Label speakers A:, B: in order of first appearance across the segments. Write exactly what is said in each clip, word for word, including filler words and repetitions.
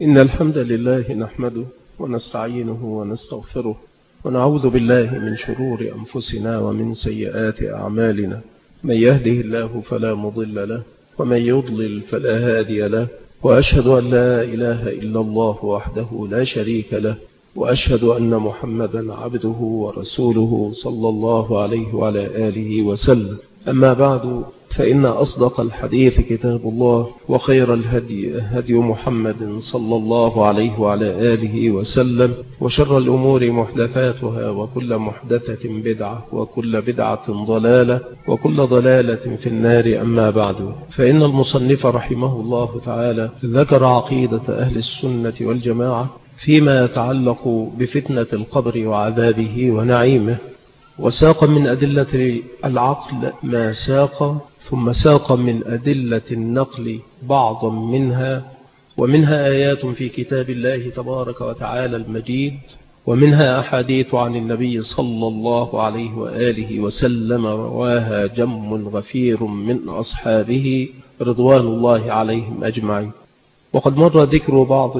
A: إن الحمد لله نحمده ونستعينه ونستغفره ونعوذ بالله من شرور أنفسنا ومن سيئات أعمالنا. من يهده الله فلا مضل له ومن يضلل فلا هادي له، وأشهد أن لا إله إلا الله وحده لا شريك له، وأشهد أن محمدا عبده ورسوله صلى الله عليه وعلى آله وسلم. أما بعد، فإن أصدق الحديث كتاب الله، وخير الهدي هدي محمد صلى الله عليه وعلى آله وسلم، وشر الأمور محدثاتها، وكل محدثة بدعة، وكل بدعة ضلالة، وكل ضلالة في النار. أما بعد، فإن المصنف رحمه الله تعالى ذكر عقيدة أهل السنة والجماعة فيما يتعلق بفتنة القبر وعذابه ونعيمه، وساق من أدلة العقل ما ساق، ثم ساق من أدلة النقل بعضا منها، ومنها آيات في كتاب الله تبارك وتعالى المجيد، ومنها أحاديث عن النبي صلى الله عليه وآله وسلم رواها جم غفير من أصحابه رضوان الله عليهم أجمعين. وقد مر ذكر بعض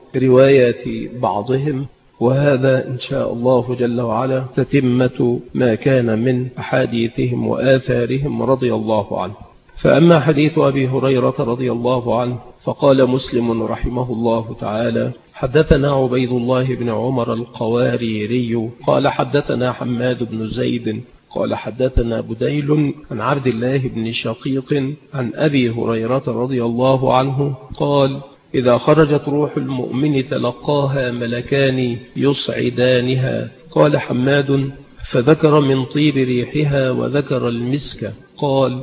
A: روايات بعضهم، وهذا إن شاء الله جل وعلا تتمة ما كان من أحاديثهم وآثارهم رضي الله عنه. فأما حديث أبي هريرة رضي الله عنه فقال مسلم رحمه الله تعالى: حدثنا عبيد الله بن عمر القواريري قال حدثنا حماد بن زيد قال حدثنا بديل عن عبد الله بن شقيق عن أبي هريرة رضي الله عنه قال: إذا خرجت روح المؤمن تلقاها ملكان يصعدانها. قال حماد: فذكر من طيب ريحها وذكر المسك. قال: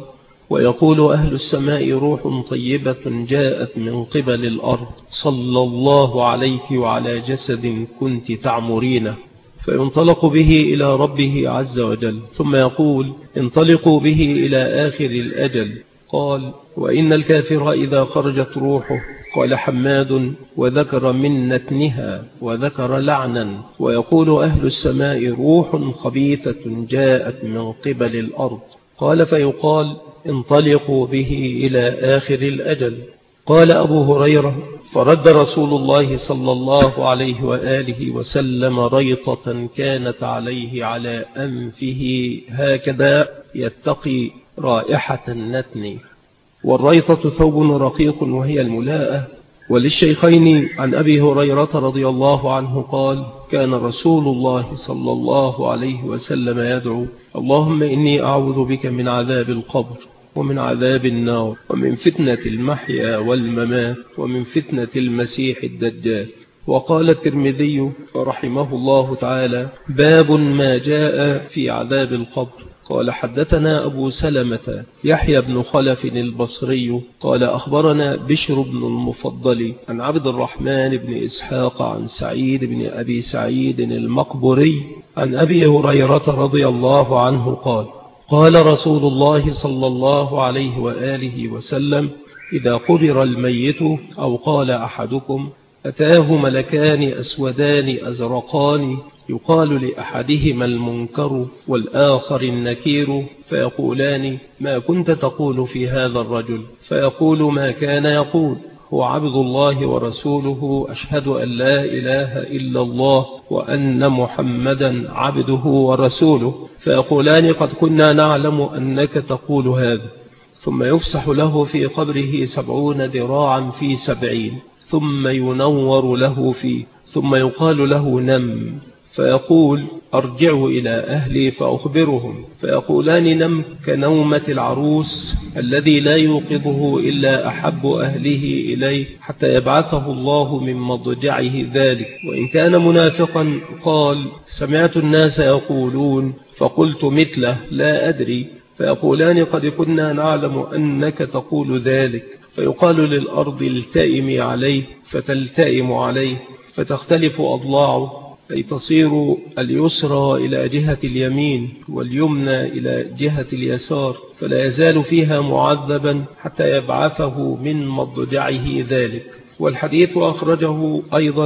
A: ويقول أهل السماء: روح طيبة جاءت من قبل الأرض، صلى الله عليك وعلى جسد كنت تعمرينه. فينطلق به إلى ربه عز وجل، ثم يقول: انطلقوا به إلى آخر الأجل. قال: وإن الكافر إذا خرجت روحه. قال حماد: وذكر من نتنها وذكر لعنا. ويقول أهل السماء: روح خبيثة جاءت من قبل الأرض. قال: فيقال: انطلقوا به إلى آخر الأجل. قال أبو هريرة: فرد رسول الله صلى الله عليه وآله وسلم ريطة كانت عليه على أنفه هكذا يتقي رائحة النتن. والريطة ثوب رقيق وهي الملاءة. وللشيخين عن أبي هريرة رضي الله عنه قال: كان رسول الله صلى الله عليه وسلم يدعو: اللهم إني أعوذ بك من عذاب القبر، ومن عذاب النار، ومن فتنة المحيا والممات، ومن فتنة المسيح الدجال. وقال الترمذي رحمه الله تعالى: باب ما جاء في عذاب القبر. قال: حدثنا أبو سلمة يحيى بن خلف البصري قال: أخبرنا بشر بن المفضل عن عبد الرحمن بن إسحاق عن سعيد بن أبي سعيد المقبري عن أبي هريرة رضي الله عنه قال: قال رسول الله صلى الله عليه وآله وسلم: إذا قبر الميت أو قال أحدكم: أتاه ملكان أسودان أزرقان، يقال لأحدهما المنكر والآخر النكير، فيقولان: ما كنت تقول في هذا الرجل؟ فيقول: ما كان يقول، هو عبد الله ورسوله، أشهد أن لا إله إلا الله وأن محمدا عبده ورسوله. فيقولان: قد كنا نعلم أنك تقول هذا. ثم يفسح له في قبره سبعون ذراعا في سبعين، ثم ينور له فيه، ثم يقال له: نم. فيقول: أرجع إلى أهلي فأخبرهم. فيقولان: نم كنومة العروس الذي لا يوقظه إلا أحب أهله إليه حتى يبعثه الله من مضجعه ذلك. وإن كان منافقا قال: سمعت الناس يقولون فقلت مثله لا أدري. فيقولان: قد كنا نعلم أنك تقول ذلك. فيقال للأرض: التئمي عليه، فتلتئم عليه، فتختلف أضلاعه، أي تصير اليسرى إلى جهة اليمين واليمنى إلى جهة اليسار، فلا يزال فيها معذبا حتى يبعثه من مضجعه ذلك. والحديث أخرجه أيضا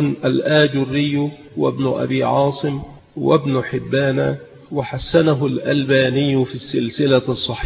A: الآجري وابن أبي عاصم وابن حبان، وحسنه الألباني في السلسلة الصحيحة.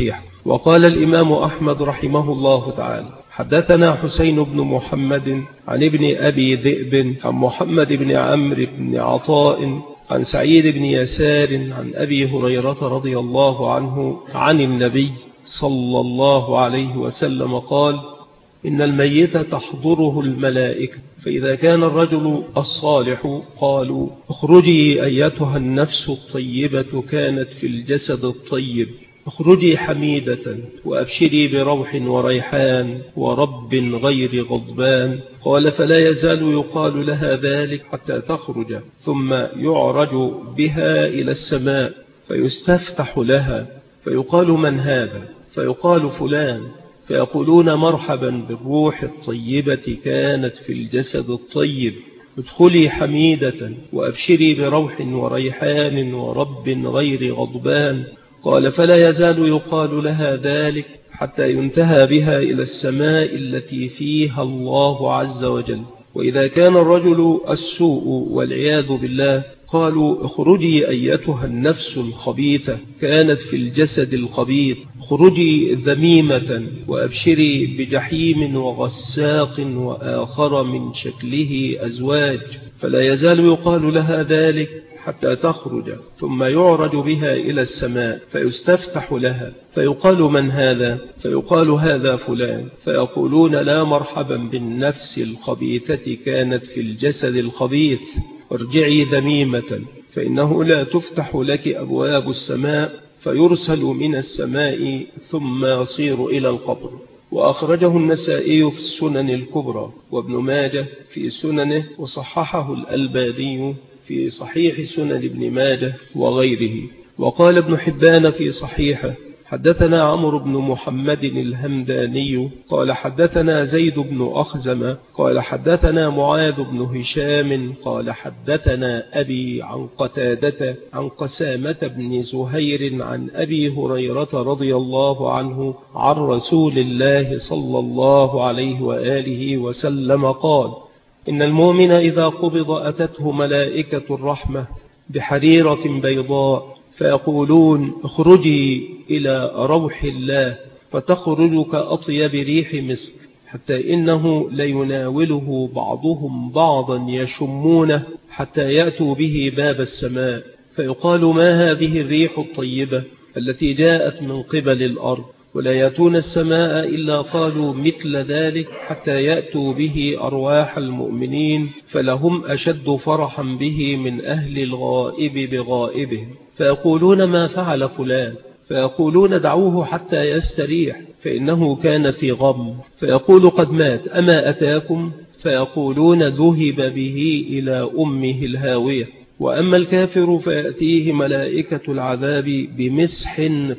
A: وقال الإمام أحمد رحمه الله تعالى: حدثنا حسين بن محمد عن ابن أبي ذئب عن محمد بن عمرو بن عطاء عن سعيد بن يسار عن أبي هريرة رضي الله عنه عن النبي صلى الله عليه وسلم قال: إن الميت تحضره الملائكة، فإذا كان الرجل الصالح قالوا: اخرجي أيتها النفس الطيبة كانت في الجسد الطيب، اخرجي حميدة وأبشري بروح وريحان ورب غير غضبان. قال: فلا يزال يقال لها ذلك حتى تخرج، ثم يعرج بها إلى السماء فيستفتح لها، فيقال: من هذا؟ فيقال: فلان. فيقولون: مرحبا بالروح الطيبة كانت في الجسد الطيب، ادخلي حميدة وأبشري بروح وريحان ورب غير غضبان. قال: فلا يزال يقال لها ذلك حتى ينتهى بها إلى السماء التي فيها الله عز وجل. وإذا كان الرجل السوء والعياذ بالله قالوا: اخرجي أيتها النفس الخبيثة كانت في الجسد الخبيث، اخرجي ذميمة وأبشري بجحيم وغساق وآخر من شكله أزواج. فلا يزال يقال لها ذلك حتى تخرج، ثم يعرج بها إلى السماء فيستفتح لها، فيقال: من هذا؟ فيقال: هذا فلان. فيقولون: لا مرحبا بالنفس الخبيثة كانت في الجسد الخبيث، ارجعي ذميمة، فإنه لا تفتح لك أبواب السماء، فيرسل من السماء ثم يصير إلى القبر. وأخرجه النسائي في السنن الكبرى، وابن ماجه في سننه، وصححه الألباني في صحيح سنن ابن ماجه وغيره. وقال ابن حبان في صحيحه: حدثنا عمرو بن محمد الهمداني قال حدثنا زيد بن أخزم قال حدثنا معاذ بن هشام قال حدثنا أبي عن قتادة عن قسامة بن زهير عن أبي هريرة رضي الله عنه عن رسول الله صلى الله عليه وآله وسلم قال: إن المؤمن إذا قبض أتته ملائكة الرحمة بحريرة بيضاء فيقولون: اخرجي إلى روح الله، فتخرج كأطيب ريح مسك، حتى إنه ليناوله بعضهم بعضا يشمونه حتى يأتوا به باب السماء، فيقال: ما هذه الريح الطيبة التي جاءت من قبل الأرض؟ ولا يأتون السماء إلا قالوا مثل ذلك حتى يأتوا به أرواح المؤمنين، فلهم أشد فرحا به من أهل الغائب بغائبهم، فيقولون: ما فعل فلان؟ فيقولون: دعوه حتى يستريح فإنه كان في غم. فيقول: قد مات، أما أتاكم؟ فيقولون: ذهب به إلى أمه الهاوية. وأما الكافر فيأتيه ملائكة العذاب بمسح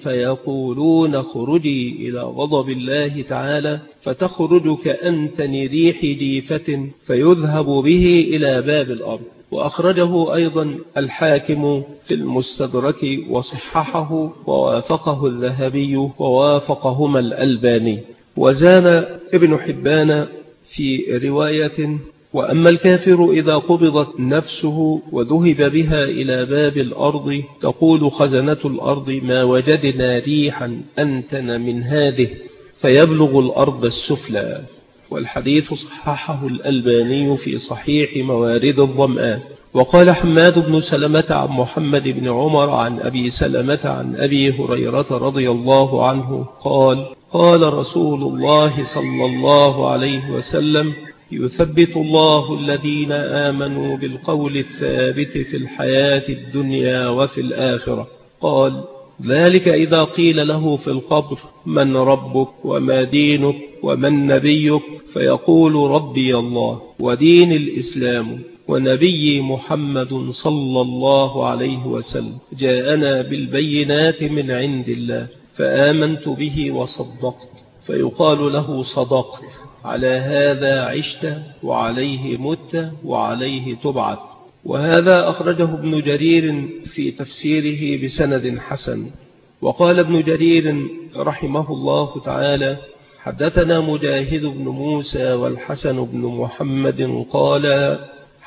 A: فيقولون: اخرجي إلى غضب الله تعالى، فتخرج كأنتن ريح جيفة، فيذهب به إلى باب الأرض. وأخرجه أيضا الحاكم في المستدرك وصححه ووافقه الذهبي ووافقهما الألباني. وزاد ابن حبان في رواية: وأما الكافر إذا قبضت نفسه وذهب بها إلى باب الأرض تقول خزنة الأرض: ما وجدنا ريحا أنتن من هذه، فيبلغ الأرض السفلى. والحديث صححه الألباني في صحيح موارد الظمآن. وقال حماد بن سلمة عن محمد بن عمر عن أبي سلمة عن أبي هريرة رضي الله عنه قال: قال رسول الله صلى الله عليه وسلم: يثبت الله الذين آمنوا بالقول الثابت في الحياة الدنيا وفي الآخرة. قال: ذلك إذا قيل له في القبر: من ربك وما دينك ومن نبيك؟ فيقول: ربي الله ودين الإسلام ونبي محمد صلى الله عليه وسلم، جاءنا بالبينات من عند الله فآمنت به وصدقت. فيقال له: صدقت، على هذا عشت وعليه مت وعليه تبعث. وهذا أخرجه ابن جرير في تفسيره بسند حسن. وقال ابن جرير رحمه الله تعالى: حدثنا مجاهد بن موسى والحسن بن محمد قال: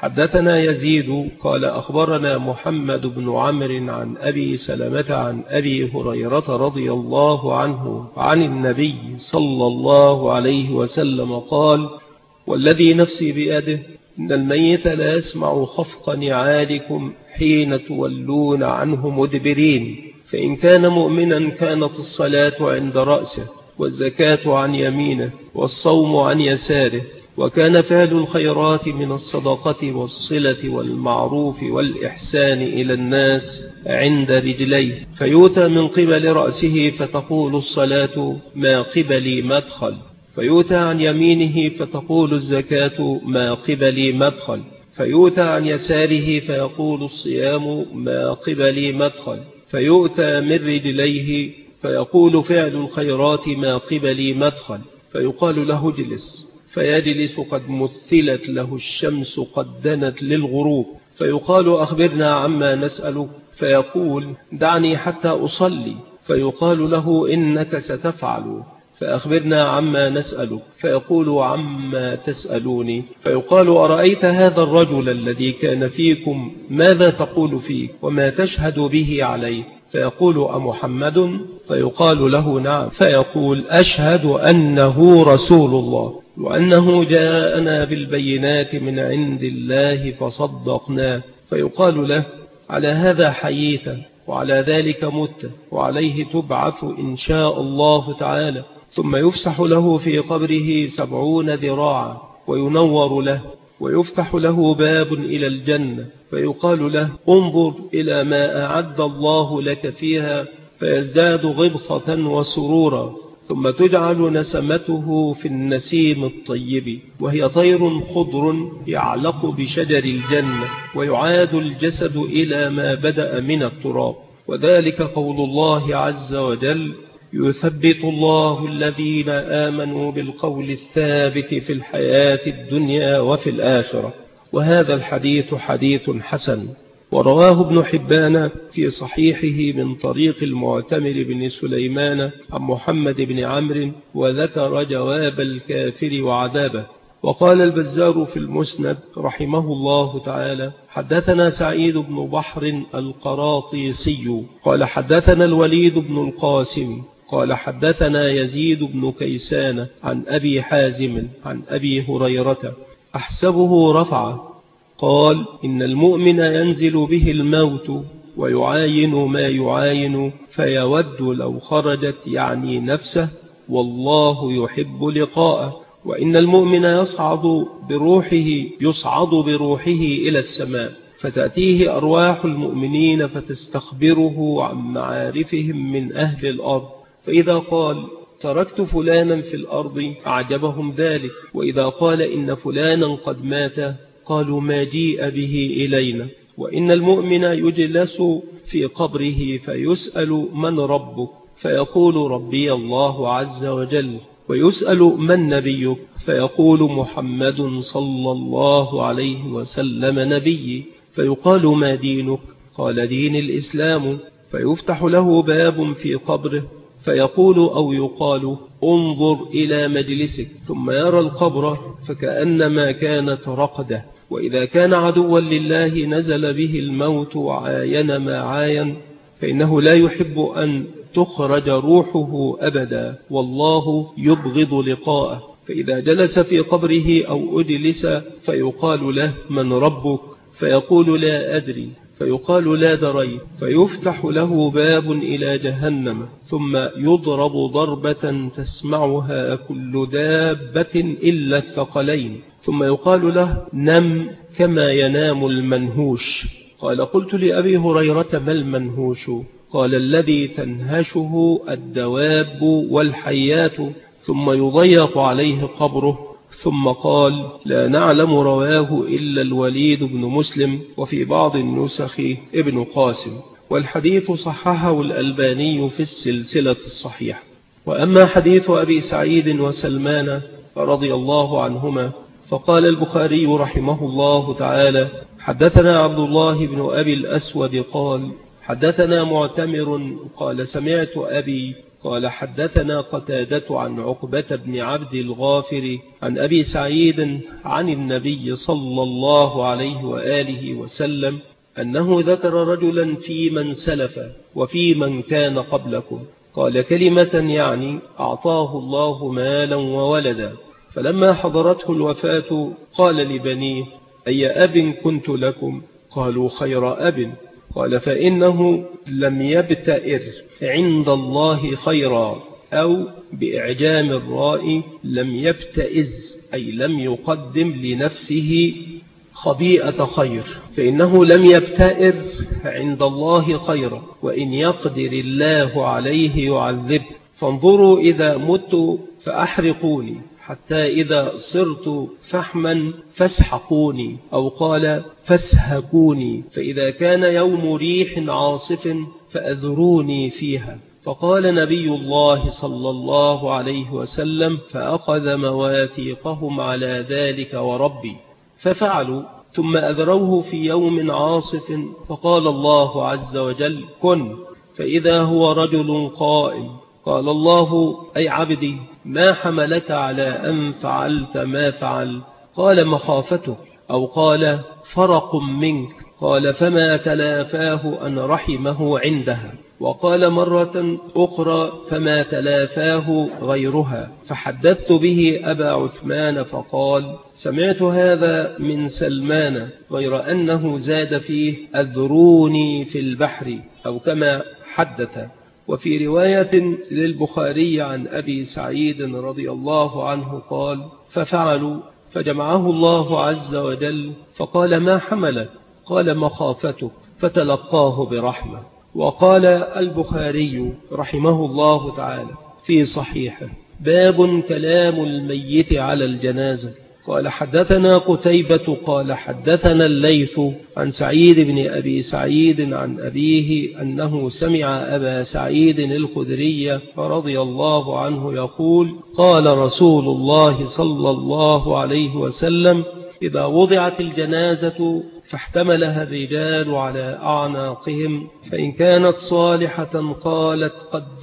A: حدثنا يزيد قال أخبرنا محمد بن عمرو عن أبي سلمة عن أبي هريرة رضي الله عنه عن النبي صلى الله عليه وسلم قال: والذي نفسي بيده إن الميت لا يسمع خفق نعالكم حين تولون عنه مدبرين، فإن كان مؤمنا كانت الصلاة عند رأسه، والزكاة عن يمينه، والصوم عن يساره، وكان فعل الخيرات من الصدقة والصلة والمعروف والإحسان إلى الناس عند رجليه، فيؤتى من قبل رأسه فتقول الصلاة ما قبلي مدخل، فيؤتى عن يمينه فتقول الزكاة ما قبلي مدخل، فيؤتى عن يساره فيقول الصيام ما قبلي مدخل، فيؤتى من رجليه فيقول فعل الخيرات ما قبلي مدخل، فيقال له اجلس، فيجلس قد مثلت له الشمس قد دنت للغروب، فيقال أخبرنا عما نسأل، فيقول دعني حتى أصلي، فيقال له إنك ستفعل، فأخبرنا عما نسأل، فيقول عما تسألوني، فيقال أرأيت هذا الرجل الذي كان فيكم ماذا تقول فيه وما تشهد به عليه؟ فيقول أمحمد؟ فيقال له نعم، فيقول أشهد أنه رسول الله وأنه جاءنا بالبينات من عند الله فصدقناه، فيقال له على هذا حييت وعلى ذلك مت وعليه تبعث إن شاء الله تعالى، ثم يفسح له في قبره سبعون ذراعا وينور له، ويفتح له باب إلى الجنة، فيقال له انظر إلى ما أعد الله لك فيها، فيزداد غبطة وسرورا، ثم تجعل نسمته في النسيم الطيب، وهي طير خضر يعلق بشجر الجنة، ويعاد الجسد إلى ما بدأ من التراب. وذلك قول الله عز وجل: يثبت الله الذين آمنوا بالقول الثابت في الحياة الدنيا وفي الآخرة. وهذا الحديث حديث حسن، ورواه ابن حبان في صحيحه من طريق المعتمر بن سليمان عن محمد بن عمرو، وذكر جواب الكافر وعذابه. وقال البزار في المسند رحمه الله تعالى: حدثنا سعيد بن بحر القراطيسي قال حدثنا الوليد بن القاسم قال حدثنا يزيد بن كيسان عن أبي حازم عن أبي هريرة أحسبه رفعه قال: إن المؤمن ينزل به الموت ويعاين ما يعاين، فيود لو خرجت يعني نفسه، والله يحب لقاءه. وإن المؤمن يصعد بروحه يصعد بروحه إلى السماء، فتأتيه أرواح المؤمنين فتستخبره عن معارفهم من أهل الأرض، فإذا قال تركت فلانا في الأرض أعجبهم ذلك، وإذا قال إن فلانا قد مات قالوا ما جيء به إلينا. وإن المؤمن يجلس في قبره فيسأل من ربك، فيقول ربي الله عز وجل، ويسأل من نبيك، فيقول محمد صلى الله عليه وسلم نبي، فيقال ما دينك؟ قال دين الإسلام، فيفتح له باب في قبره، فيقول أو يقال انظر إلى مجلسك، ثم يرى القبر فكأنما كانت رقدة. وإذا كان عدوا لله نزل به الموت وعاين ما عاين، فإنه لا يحب أن تخرج روحه أبدا، والله يبغض لقاءه. فإذا جلس في قبره أو أجلس فيقال له من ربك؟ فيقول لا أدري، فيقال لا دريت، فيفتح له باب إلى جهنم، ثم يضرب ضربة تسمعها كل دابة إلا الثقلين، ثم يقال له نم كما ينام المنهوش. قال قلت لأبي هريرة ما المنهوش؟ قال الذي تنهشه الدواب والحيات، ثم يضيق عليه قبره. ثم قال لا نعلم رواه إلا الوليد بن مسلم، وفي بعض النسخ ابن قاسم، والحديث صححه الألباني في السلسلة الصحيحة. وأما حديث أبي سعيد وسلمان رضي الله عنهما فقال البخاري رحمه الله تعالى حدثنا عبد الله بن أبي الأسود قال حدثنا معتمر قال سمعت أبي قال حدثنا قتادة عن عقبة بن عبد الغافر عن أبي سعيد عن النبي صلى الله عليه وآله وسلم أنه ذكر رجلا في من سلف وفي من كان قبلكم، قال كلمة يعني أعطاه الله مالا وولدا، فلما حضرته الوفاة قال لبنيه: أي أب كنت لكم؟ قالوا: خير أب. قال: فإنه لم يبتئر عند الله خيرا، أو بإعجام الراء لم يبتئز، أي لم يقدم لنفسه خبيئة خير، فإنه لم يبتئر عند الله خيرا، وإن يقدر الله عليه يعذب. فانظروا إذا مت فأحرقوني، حتى إذا صرت فحما فاسحقوني، أو قال فاسهكوني، فإذا كان يوم ريح عاصف فأذروني فيها. فقال نبي الله صلى الله عليه وسلم: فأخذ مواثيقهم على ذلك وربي، ففعلوا. ثم أذروه في يوم عاصف، فقال الله عز وجل: كن، فإذا هو رجل قائم. قال الله: أي عبدي، ما حملك على أن فعلت ما فعل؟ قال: مخافتك، أو قال فرق منك. قال: فما تلافاه أن رحمه عندها. وقال مرة أخرى: فما تلافاه غيرها. فحدثت به أبا عثمان فقال: سمعت هذا من سلمان، غير أنه زاد فيه: أذروني في البحر، أو كما حدث. وفي رواية للبخاري عن أبي سعيد رضي الله عنه قال: ففعلوا، فجمعه الله عز وجل فقال: ما حملك؟ قال: مخافتك، فتلقاه برحمة. وقال البخاري رحمه الله تعالى في صحيحه: باب كلام الميت على الجنازة. قال حدثنا قتيبة قال حدثنا الليث عن سعيد بن أبي سعيد عن أبيه أنه سمع أبا سعيد الخدري رضي الله عنه يقول: قال رسول الله صلى الله عليه وسلم: إذا وضعت الجنازة فاحتملها الرجال على أعناقهم، فإن كانت صالحة قالت: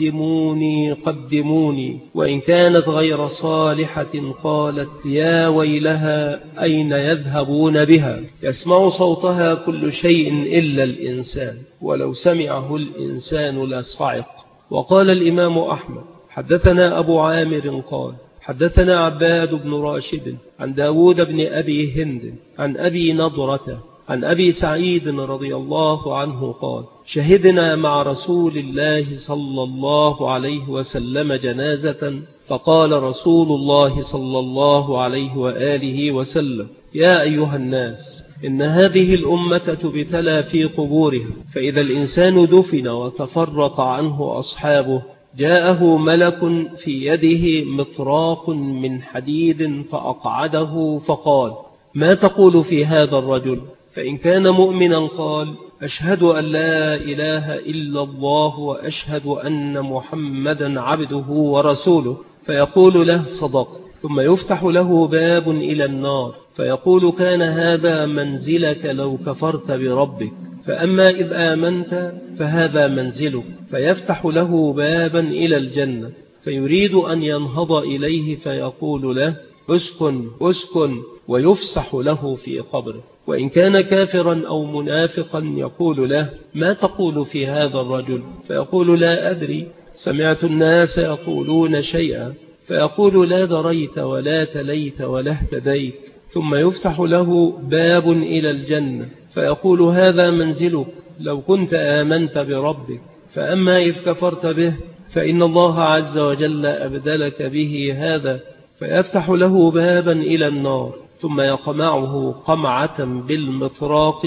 A: قدموني قدموني، وإن كانت غير صالحة قالت: يا ويلها أين يذهبون بها؟ يسمع صوتها كل شيء إلا الإنسان، ولو سمعه الإنسان لصعق. وقال الإمام أحمد حدثنا أبو عامر قال حدثنا عباد بن راشد عن داود بن أبي هند عن أبي نضرة عن أبي سعيد رضي الله عنه قال: شهدنا مع رسول الله صلى الله عليه وسلم جنازة، فقال رسول الله صلى الله عليه وآله وسلم: يا أيها الناس، إن هذه الأمة تبتلى في قبورها، فإذا الإنسان دفن وتفرق عنه أصحابه جاءه ملك في يده مطراق من حديد فأقعده فقال: ما تقول في هذا الرجل؟ فإن كان مؤمنا قال: أشهد أن لا إله إلا الله وأشهد أن محمدا عبده ورسوله، فيقول له: صدقت. ثم يفتح له باب إلى النار فيقول: كان هذا منزلك لو كفرت بربك، فأما إذ آمنت فهذا منزلك. فيفتح له بابا إلى الجنة فيريد أن ينهض إليه فيقول له: أسكن أسكن، ويفسح له في قبره. وإن كان كافرا أو منافقا يقول له: ما تقول في هذا الرجل؟ فيقول: لا أدري، سمعت الناس يقولون شيئا. فيقول: لا دريت ولا تليت ولا اهتديت. ثم يفتح له باب إلى الجنة فيقول: هذا منزلك لو كنت آمنت بربك، فأما إذ كفرت به فإن الله عز وجل أبدلك به هذا. فيفتح له بابا إلى النار ثم يقمعه قمعة بالمطراق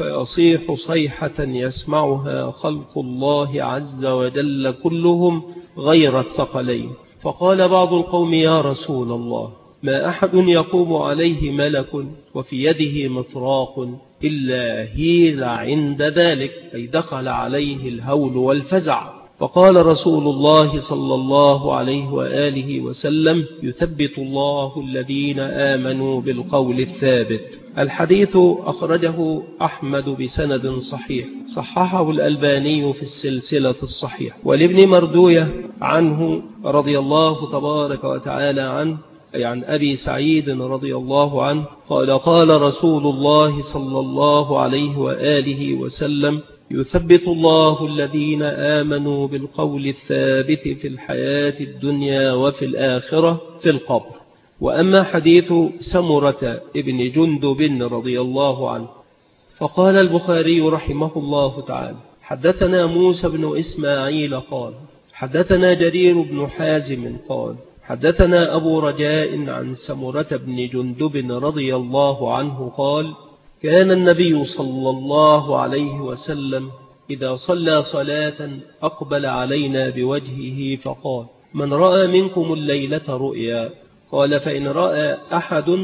A: فيصيح صيحة يسمعها خلق الله عز وجل كلهم غير الثقلين. فقال بعض القوم: يا رسول الله، ما أحد يقوم عليه ملك وفي يده مطراق إلا هيل عند ذلك، أي دخل عليه الهول والفزع. فقال رسول الله صلى الله عليه وآله وسلم: يثبت الله الذين آمنوا بالقول الثابت. الحديث أخرجه أحمد بسند صحيح، صححه الألباني في السلسلة الصحيح. ولابن مردوية عنه رضي الله تبارك وتعالى عنه، أي عن أبي سعيد رضي الله عنه قال: قال رسول الله صلى الله عليه وآله وسلم: يثبت الله الذين آمنوا بالقول الثابت في الحياة الدنيا وفي الآخرة في القبر. وأما حديث سمرة ابن جندب رضي الله عنه فقال البخاري رحمه الله تعالى: حدثنا موسى بن إسماعيل قال: حدثنا جرير بن حازم قال: حدثنا أبو رجاء عن سمرة بن جندب رضي الله عنه قال: كان النبي صلى الله عليه وسلم إذا صلى صلاة أقبل علينا بوجهه فقال: من رأى منكم الليلة رؤيا؟ قال: فإن رأى أحد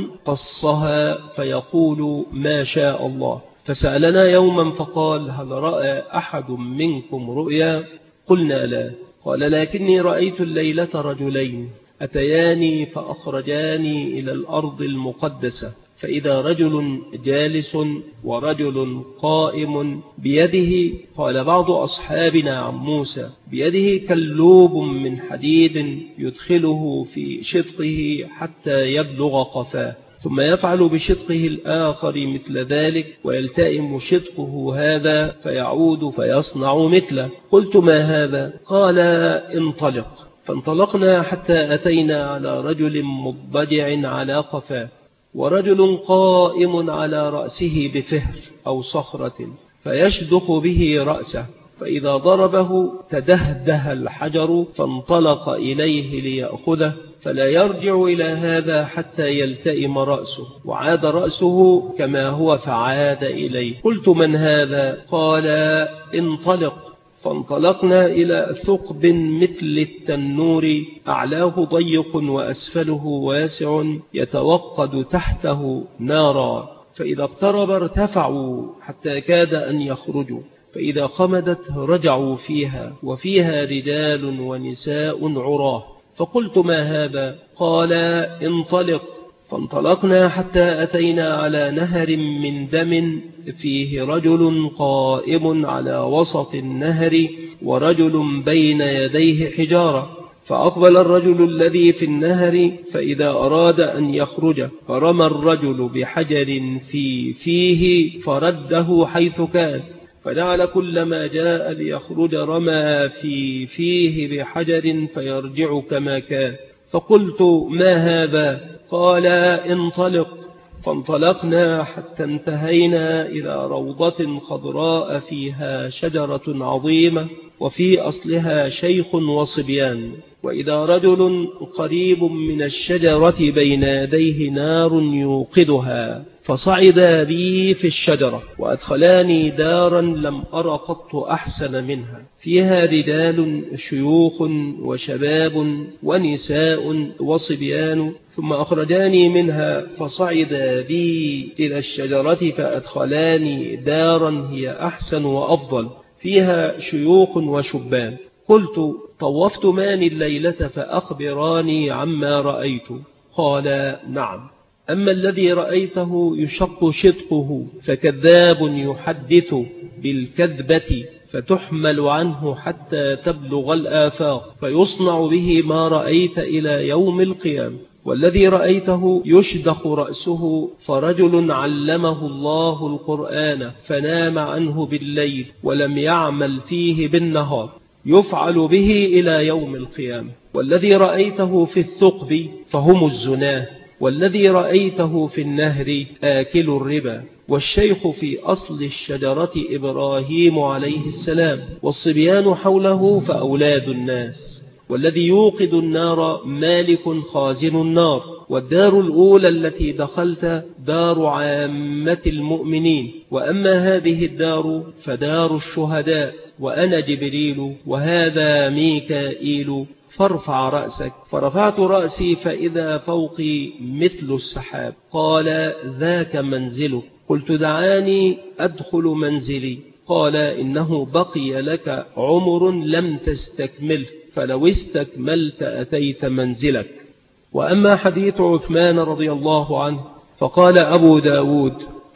A: قصها فيقول ما شاء الله. فسألنا يوما فقال: هل رأى أحد منكم رؤيا؟ قلنا لا. قال: لكني رأيت الليلة رجلين أتياني فأخرجاني إلى الأرض المقدسة، فإذا رجل جالس ورجل قائم بيده، قال بعض أصحابنا عن موسى: بيده كلوب من حديد يدخله في شدقه حتى يبلغ قفاه، ثم يفعل بشدقه الآخر مثل ذلك، ويلتئم شدقه هذا فيعود فيصنع مثله. قلت: ما هذا؟ قال: انطلق. فانطلقنا حتى أتينا على رجل مضجع على قفاه، ورجل قائم على رأسه بفهر أو صخرة فيشدق به رأسه، فإذا ضربه تدهده الحجر فانطلق إليه ليأخذه، فلا يرجع إلى هذا حتى يلتئم رأسه، وعاد رأسه كما هو فعاد إليه. قلت: من هذا؟ قال: انطلق. فانطلقنا إلى ثقب مثل التنور، أعلاه ضيق وأسفله واسع يتوقد تحته نارا، فإذا اقترب ارتفعوا حتى كاد أن يخرجوا، فإذا خمدت رجعوا فيها، وفيها رجال ونساء عراه. فقلت: ما هذا؟ قال: انطلق. فانطلقنا حتى أتينا على نهر من دم فيه رجل قائم على وسط النهر ورجل بين يديه حجارة، فأقبل الرجل الذي في النهر، فإذا أراد أن يخرج فرمى الرجل بحجر في فيه فرده حيث كان، فجعل كلما جاء ليخرج رمى في فيه بحجر فيرجع كما كان. فقلت: ما هذا؟ قال: انطلق. فانطلقنا حتى انتهينا إلى روضة خضراء فيها شجرة عظيمة، وفي أصلها شيخ وصبيان، وإذا رجل قريب من الشجرة بين يديه نار يوقدها، فصعد بي في الشجرة وأدخلاني دارا لم أر قط أحسن منها، فيها رجال شيوخ وشباب ونساء وصبيان، ثم أخرجاني منها فصعد بي إلى الشجرة فأدخلاني دارا هي أحسن وأفضل، فيها شيوخ وشبان. قلت: طوفت ماني الليلة فأخبراني عما رأيت. قال: نعم. أما الذي رأيته يشق شدقه فكذاب يحدث بالكذبة فتحمل عنه حتى تبلغ الآفاق، فيصنع به ما رأيت إلى يوم القيامة. والذي رأيته يشدق رأسه فرجل علمه الله القرآن فنام عنه بالليل ولم يعمل فيه بالنهار، يفعل به إلى يوم القيامة. والذي رأيته في الثقب فهم الزناه، والذي رأيته في النهر آكل الربا، والشيخ في أصل الشجرة إبراهيم عليه السلام، والصبيان حوله فأولاد الناس، والذي يوقد النار مالك خازن النار. والدار الأولى التي دخلت دار عامة المؤمنين، وأما هذه الدار فدار الشهداء، وأنا جبريل وهذا ميكائيل، فارفع رأسك. فرفعت رأسي فإذا فوقي مثل السحاب. قال: ذاك منزلك. قلت: دعاني أدخل منزلي. قال إنه بقي لك عمر لم تستكمله، فلو استكملت أتيت منزلك. وأما حديث عثمان رضي الله عنه فقال أبو داود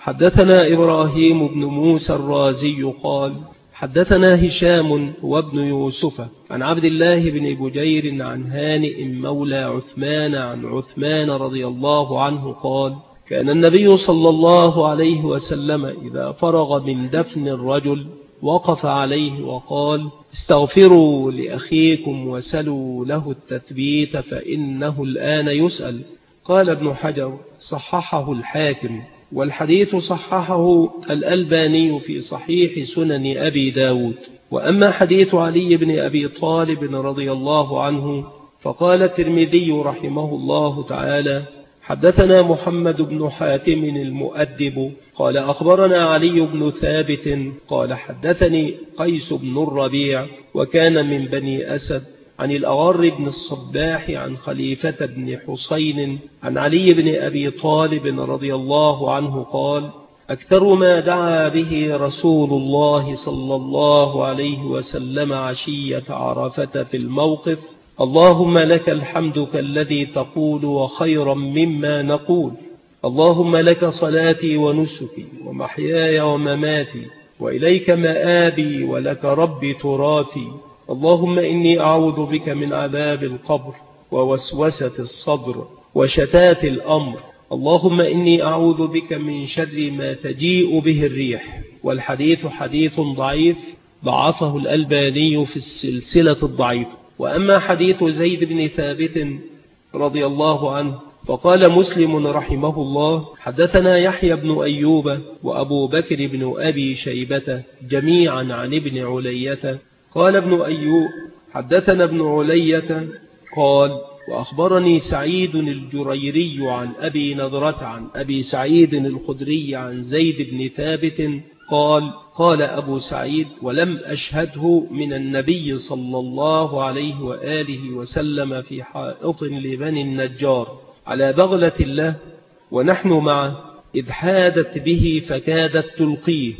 A: حدثنا إبراهيم بن موسى الرازي قال حدثنا هشام وابن يوسف عن عبد الله بن بجير عن هانئ مولى عثمان عن عثمان رضي الله عنه قال كان النبي صلى الله عليه وسلم إذا فرغ من دفن الرجل وقف عليه وقال استغفروا لأخيكم وسلوا له التثبيت فإنه الآن يسأل. قال ابن حجر صححه الحاكم، والحديث صححه الألباني في صحيح سنن أبي داود. وأما حديث علي بن أبي طالب رضي الله عنه فقال الترمذي رحمه الله تعالى حدثنا محمد بن حاتم المؤدب قال أخبرنا علي بن ثابت قال حدثني قيس بن الربيع وكان من بني أسد عن الأغر بن الصباح عن خليفة بن حسين عن علي بن أبي طالب رضي الله عنه قال أكثر ما دعا به رسول الله صلى الله عليه وسلم عشية عرفة في الموقف اللهم لك الحمد كالذي تقول وخيرا مما نقول، اللهم لك صلاتي ونسكي ومحياي ومماتي وإليك مآبي ولك ربي تراثي، اللهم إني أعوذ بك من عذاب القبر ووسوسة الصدر وشتات الأمر، اللهم إني أعوذ بك من شر ما تجيء به الريح. والحديث حديث ضعيف ضعفه الألباني في السلسلة الضعيفة. وأما حديث زيد بن ثابت رضي الله عنه فقال مسلم رحمه الله حدثنا يحيى بن أيوب وأبو بكر بن أبي شيبة جميعا عن ابن علية قال ابن أيوب حدثنا ابن علية قال وأخبرني سعيد الجريري عن أبي نضرة عن أبي سعيد الخدري عن زيد بن ثابت قال قال أبو سعيد ولم أشهده من النبي صلى الله عليه وآله وسلم في حائط لبني النجار على بغلة له ونحن معه إذ حادت به فكادت تلقيه،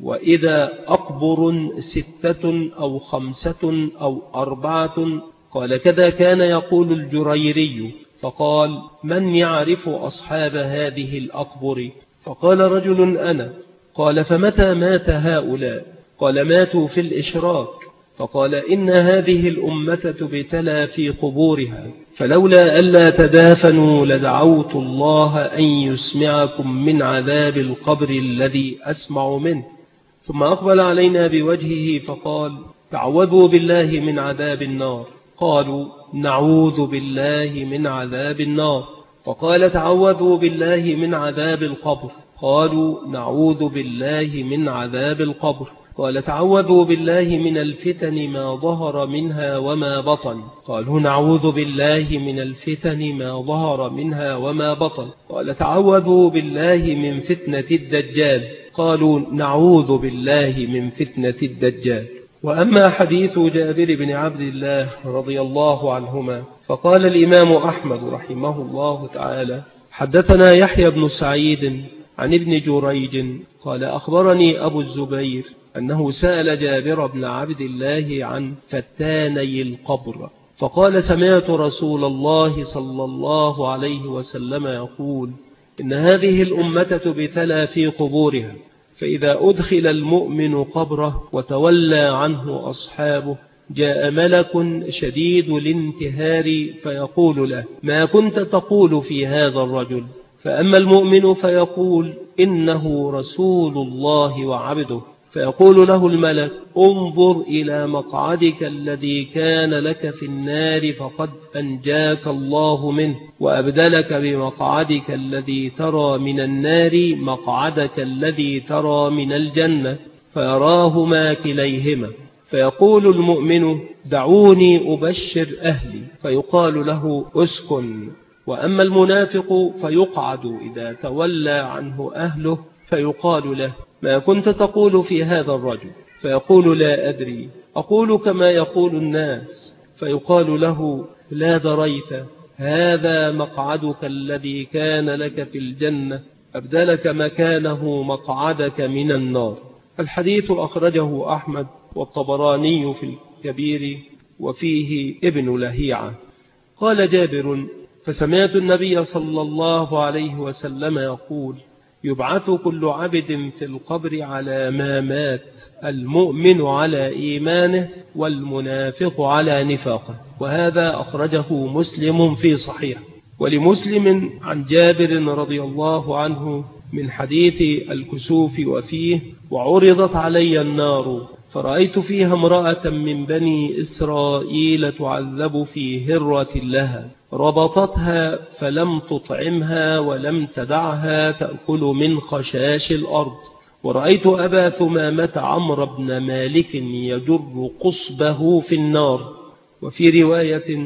A: وإذا أقبر ستة أو خمسة أو أربعة قال كذا كان يقول الجريري. فقال من يعرف أصحاب هذه الأقبر؟ فقال رجل أنا. قال فمتى مات هؤلاء؟ قال ماتوا في الإشراك. فقال إن هذه الأمة تبتلى في قبورها، فلولا ألا تدافنوا لدعوت الله أن يسمعكم من عذاب القبر الذي أسمع منه. ثم أقبل علينا بوجهه فقال تعوذوا بالله من عذاب النار. قالوا نعوذ بالله من عذاب النار. فقال تعوذوا بالله من عذاب القبر. قالوا نعوذ بالله من عذاب القبر. قال تعوذوا بالله من الفتن ما ظهر منها وما بطن. قالوا نعوذ بالله من الفتن ما ظهر منها وما بطن. قال تعوذوا بالله من فتنة الدجال. قالوا نعوذ بالله من فتنة الدجال. وأما حديث جابر بن عبد الله رضي الله عنهما فقال الإمام أحمد رحمه الله تعالى حدثنا يحيى بن سعيد عن ابن جريج قال أخبرني أبو الزبير أنه سأل جابر بن عبد الله عن فتاني القبر فقال سمعت رسول الله صلى الله عليه وسلم يقول إن هذه الأمة تبتلى في قبورها، فإذا أدخل المؤمن قبره وتولى عنه أصحابه جاء ملك شديد الانتهار فيقول له ما كنت تقول في هذا الرجل؟ فأما المؤمن فيقول إنه رسول الله وعبده، فيقول له الملك انظر إلى مقعدك الذي كان لك في النار فقد أنجاك الله منه وأبدلك بمقعدك الذي ترى من النار مقعدك الذي ترى من الجنة، فيراهما كليهما. فيقول المؤمن دعوني أبشر أهلي، فيقال له أسكن. وأما المنافق فيقعد إذا تولى عنه أهله فيقال له ما كنت تقول في هذا الرجل؟ فيقول لا أدري، أقول كما يقول الناس. فيقال له لا دريت، هذا مقعدك الذي كان لك في الجنة أبدلك مكانه مقعدك من النار. الحديث أخرجه أحمد والطبراني في الكبير وفيه ابن لهيعة. قال جابر: فسمعت النبي صلى الله عليه وسلم يقول: يبعث كل عبد في القبر على ما مات، المؤمن على إيمانه والمنافق على نفاقه. وهذا أخرجه مسلم في صحيح. ولمسلم عن جابر رضي الله عنه من حديث الكسوف وفيه: وعرضت علي النار فرأيت فيها امرأة من بني إسرائيل تعذب في هرة لها، ربطتها فلم تطعمها ولم تدعها تأكل من خشاش الأرض. ورأيت أبا ثمامة عمرو بن مالك يجر قصبه في النار. وفي رواية: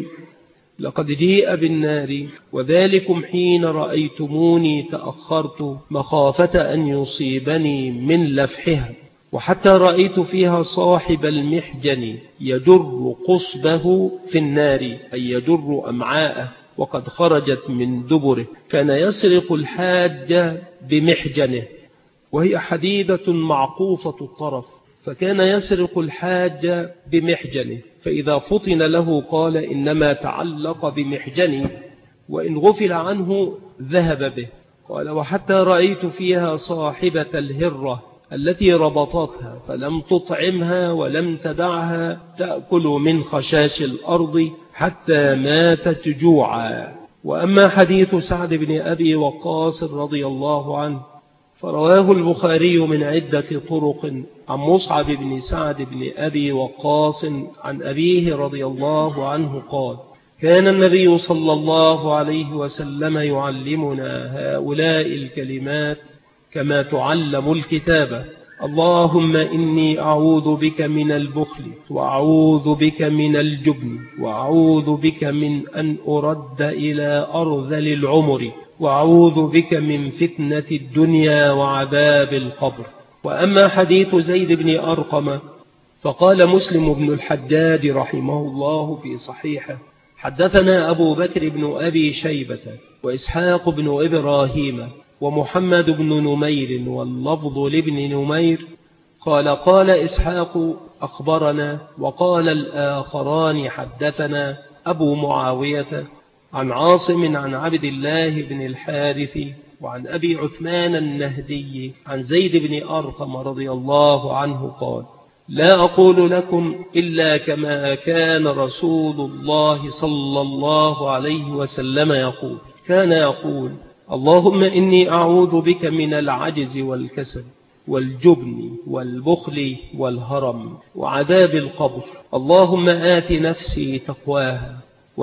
A: لقد جيء بالنار وذلكم حين رأيتموني تأخرت مخافة أن يصيبني من لفحها، وحتى رأيت فيها صاحب المحجن يجر قصبه في النار، أي يجر أمعاءه وقد خرجت من دبره. كان يسرق الحاج بمحجنه، وهي حديدة معقوفة الطرف، فكان يسرق الحاج بمحجنه، فإذا فطن له قال: إنما تعلق بمحجني، وإن غفل عنه ذهب به. قال: وحتى رأيت فيها صاحبة الهرة التي ربطتها فلم تطعمها ولم تدعها تأكل من خشاش الأرض حتى ماتت جوعا. وأما حديث سعد بن أبي وقاص رضي الله عنه فرواه البخاري من عدة طرق عن مصعب بن سعد بن أبي وقاص عن أبيه رضي الله عنه قال: كان النبي صلى الله عليه وسلم يعلمنا هؤلاء الكلمات كما تعلم الكتابة: اللهم إني أعوذ بك من البخل، وأعوذ بك من الجبن، وأعوذ بك من أن أرد إلى أرذل العمر، وأعوذ بك من فتنة الدنيا وعذاب القبر. وأما حديث زيد بن أرقم فقال مسلم بن الحجاج رحمه الله في صحيحه: حدثنا أبو بكر بن أبي شيبة وإسحاق بن إبراهيم ومحمد بن نمير واللفظ لابن نمير قال: قال إسحاق أخبرنا، وقال الآخران حدثنا أبو معاوية عن عاصم عن عبد الله بن الحارث وعن أبي عثمان النهدي عن زيد بن أرقم رضي الله عنه قال: لا أقول لكم إلا كما كان رسول الله صلى الله عليه وسلم يقول. كان يقول: اللهم إني أعوذ بك من العجز والكسل والجبن والبخل والهرم وعذاب القبر. اللهم آت نفسي تقواها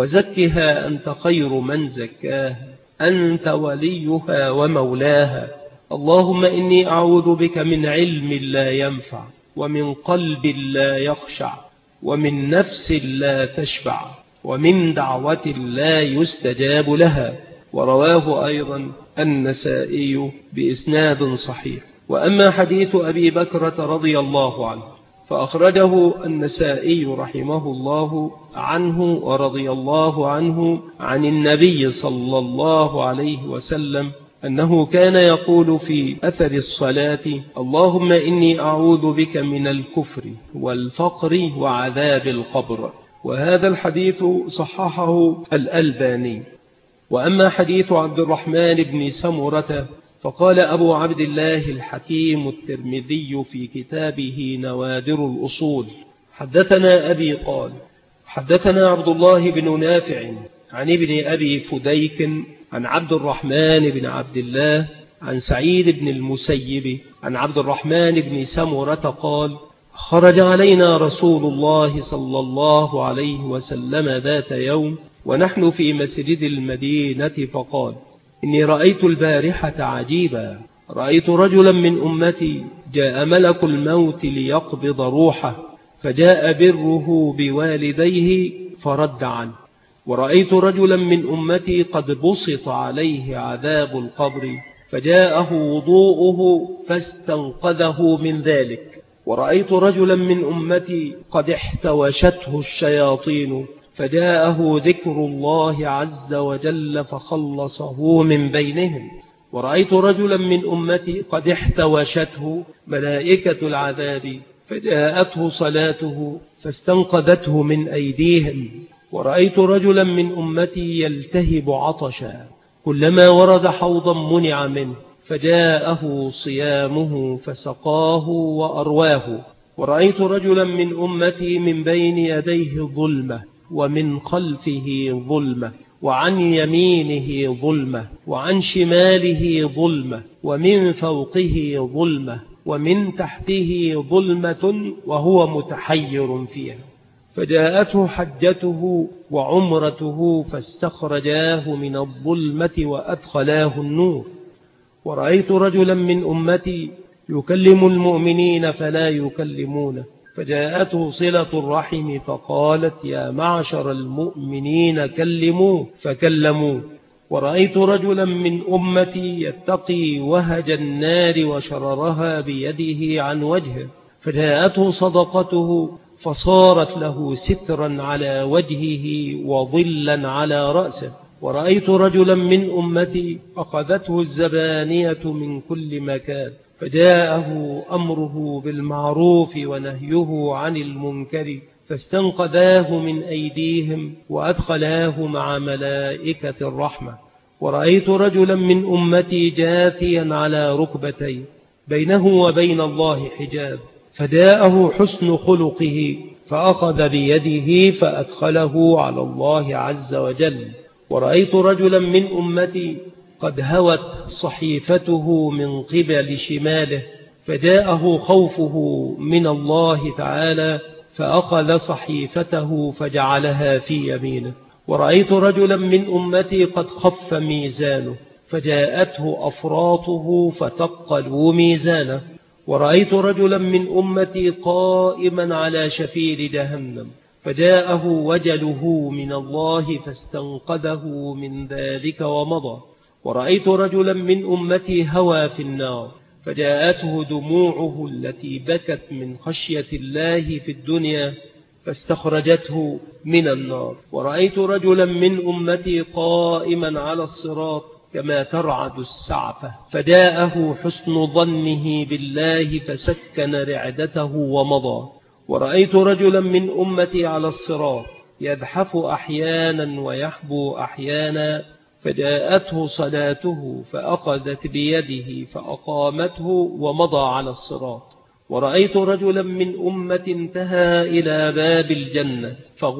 A: وزكها أنت خير من زكاها، أنت وليها ومولاها. اللهم إني أعوذ بك من علم لا ينفع، ومن قلب لا يخشع، ومن نفس لا تشبع، ومن دعوة لا يستجاب لها. ورواه أيضا النسائي بإسناد صحيح. وأما حديث أبي بكرة رضي الله عنه فأخرجه النسائي رحمه الله عنه ورضي الله عنه عن النبي صلى الله عليه وسلم أنه كان يقول في أثر الصلاة: اللهم إني أعوذ بك من الكفر والفقر وعذاب القبر. وهذا الحديث صححه الألباني. وأما حديث عبد الرحمن بن سمرة فقال أبو عبد الله الحكيم الترمذي في كتابه نوادر الأصول: حدثنا أبي قال: حدثنا عبد الله بن نافع عن ابن أبي فديك عن عبد الرحمن بن عبد الله عن سعيد بن المسيب عن عبد الرحمن بن سمرة قال: خرج علينا رسول الله صلى الله عليه وسلم ذات يوم ونحن في مسجد المدينة فقال: إني رأيت البارحة عجيبا، رأيت رجلا من أمتي جاء ملك الموت ليقبض روحه، فجاء بره بوالديه فرد عنه. ورأيت رجلا من أمتي قد بسط عليه عذاب القبر، فجاءه وضوءه فاستنقذه من ذلك. ورأيت رجلا من أمتي قد احتوشته الشياطين، فجاءه ذكر الله عز وجل فخلصه من بينهم. ورأيت رجلا من أمتي قد احتوشته ملائكة العذاب فجاءته صلاته فاستنقذته من أيديهم. ورأيت رجلا من أمتي يلتهب عطشا كلما ورد حوضا منع منه فجاءه صيامه فسقاه وأرواه. ورأيت رجلا من أمتي من بين يديه ظلمة ومن خلفه ظلمة وعن يمينه ظلمة وعن شماله ظلمة ومن فوقه ظلمة ومن تحته ظلمة وهو متحير فيها. فجاءته حجته وعمرته فاستخرجاه من الظلمة وأدخلاه النور. ورأيت رجلا من أمتي يكلم المؤمنين فلا يكلمونه فجاءته صلة الرحم فقالت يا معشر المؤمنين كلموه فكلموه. ورأيت رجلا من أمتي يتقي وهج النار وشررها بيده عن وجهه فجاءته صدقته فصارت له سترا على وجهه وظلا على رأسه. ورأيت رجلا من أمتي أخذته الزبانية من كل مكان فجاءه أمره بالمعروف ونهيه عن المنكر فاستنقذاه من أيديهم وأدخلاه مع ملائكة الرحمة. ورأيت رجلا من أمتي جاثيا على ركبتيه بينه وبين الله حجاب فجاءه حسن خلقه فأخذ بيده فأدخله على الله عز وجل. ورأيت رجلا من أمتي قد هوت صحيفته من قبل شماله فجاءه خوفه من الله تعالى فأخذ صحيفته فجعلها في يمينه. ورأيت رجلا من أمتي قد خف ميزانه فجاءته أفراطه فتقلوا ميزانه. ورأيت رجلا من أمتي قائما على شفير جهنم فجاءه وجله من الله فاستنقذه من ذلك ومضى. ورأيت رجلا من أمتي هوى في النار فجاءته دموعه التي بكت من خشية الله في الدنيا فاستخرجته من النار. ورأيت رجلا من أمتي قائما على الصراط كما ترعد السعفة فجاءه حسن ظنه بالله فسكن رعدته ومضى. ورأيت رجلا من أمتي على الصراط يزحف أحيانا ويحبو أحيانا فجاءته صلاته فأخذت بيده فأقامته ومضى على الصراط. ورأيت رجلا من أمة انتهى إلى باب الجنة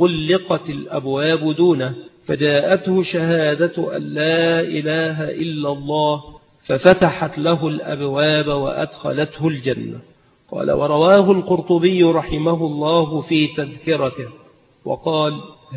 A: فغلقت الأبواب دونه فجاءته شهادة أن لا إله إلا الله ففتحت له الأبواب وأدخلته الجنة. قال ورواه القرطبي رحمه الله في تذكرته وقال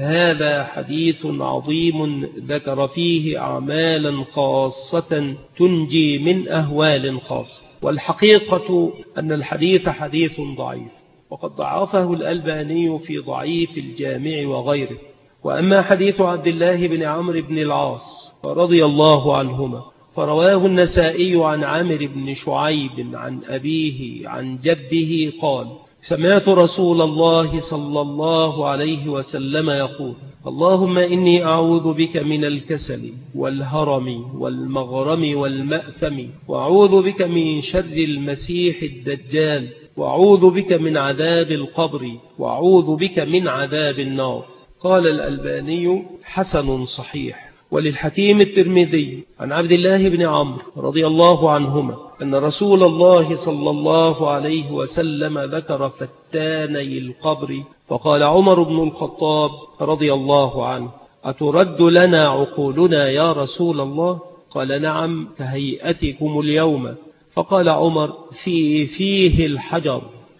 A: هذا حديث عظيم ذكر فيه أعمالا خاصة تنجي من أهوال خاصة. والحقيقة أن الحديث حديث ضعيف وقد ضعفه الألباني في ضعيف الجامع وغيره. وأما حديث عبد الله بن عمرو بن العاص رضي الله عنهما فرواه النسائي عن عامر بن شعيب عن أبيه عن جده قال سمعت رسول الله صلى الله عليه وسلم يقول اللهم إني أعوذ بك من الكسل والهرم والمغرم والمأثم وأعوذ بك من شر المسيح الدجال وأعوذ بك من عذاب القبر وأعوذ بك من عذاب النار. قال الألباني حسن صحيح. وللحكيم الترمذي عن عبد الله بن عمرو رضي الله عنهما أن رسول الله صلى الله عليه وسلم ذكر فتاني القبر فقال عمر بن الخطاب رضي الله عنه أترد لنا عقولنا يا رسول الله؟ قال نعم كهيئتكم اليوم. فقال عمر في فيه الحجر.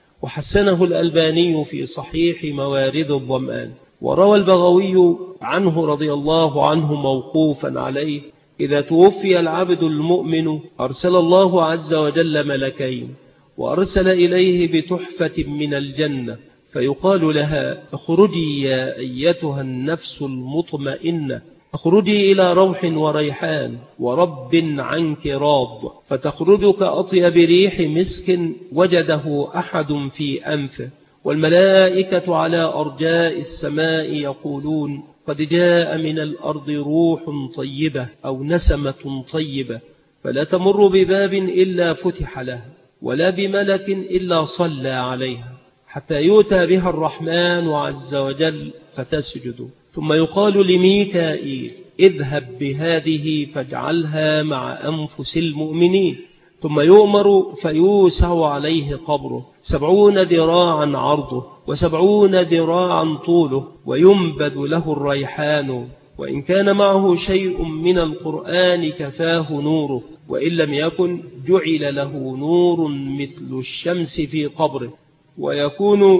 A: وحسنه الألباني في صحيح موارد الظمآن. وروى البغوي عنه رضي الله عنه موقوفا عليه إذا توفي العبد المؤمن أرسل الله عز وجل ملكين وأرسل إليه بتحفة من الجنة فيقال لها اخرجي يا أيتها النفس المطمئنة اخرجي إلى روح وريحان ورب عنك راض فتخرج كأطيب ريح مسك وجده أحد في أنفه. والملائكة على أرجاء السماء يقولون قد جاء من الأرض روح طيبة أو نسمة طيبة
B: فلا تمر بباب إلا فتح لها، ولا بملك إلا صلى عليها، حتى يؤتى بها الرحمن عز وجل فتسجد، ثم يقال لميكائيل اذهب بهذه فاجعلها مع أنفس المؤمنين، ثم يؤمر فيوسع عليه قبره سبعون ذراعا عرضه وسبعون ذراعا طوله، وينبذ له الريحان، وإن كان معه شيء من القرآن كفاه نوره، وإن لم يكن جعل له نور مثل الشمس في قبره، ويكون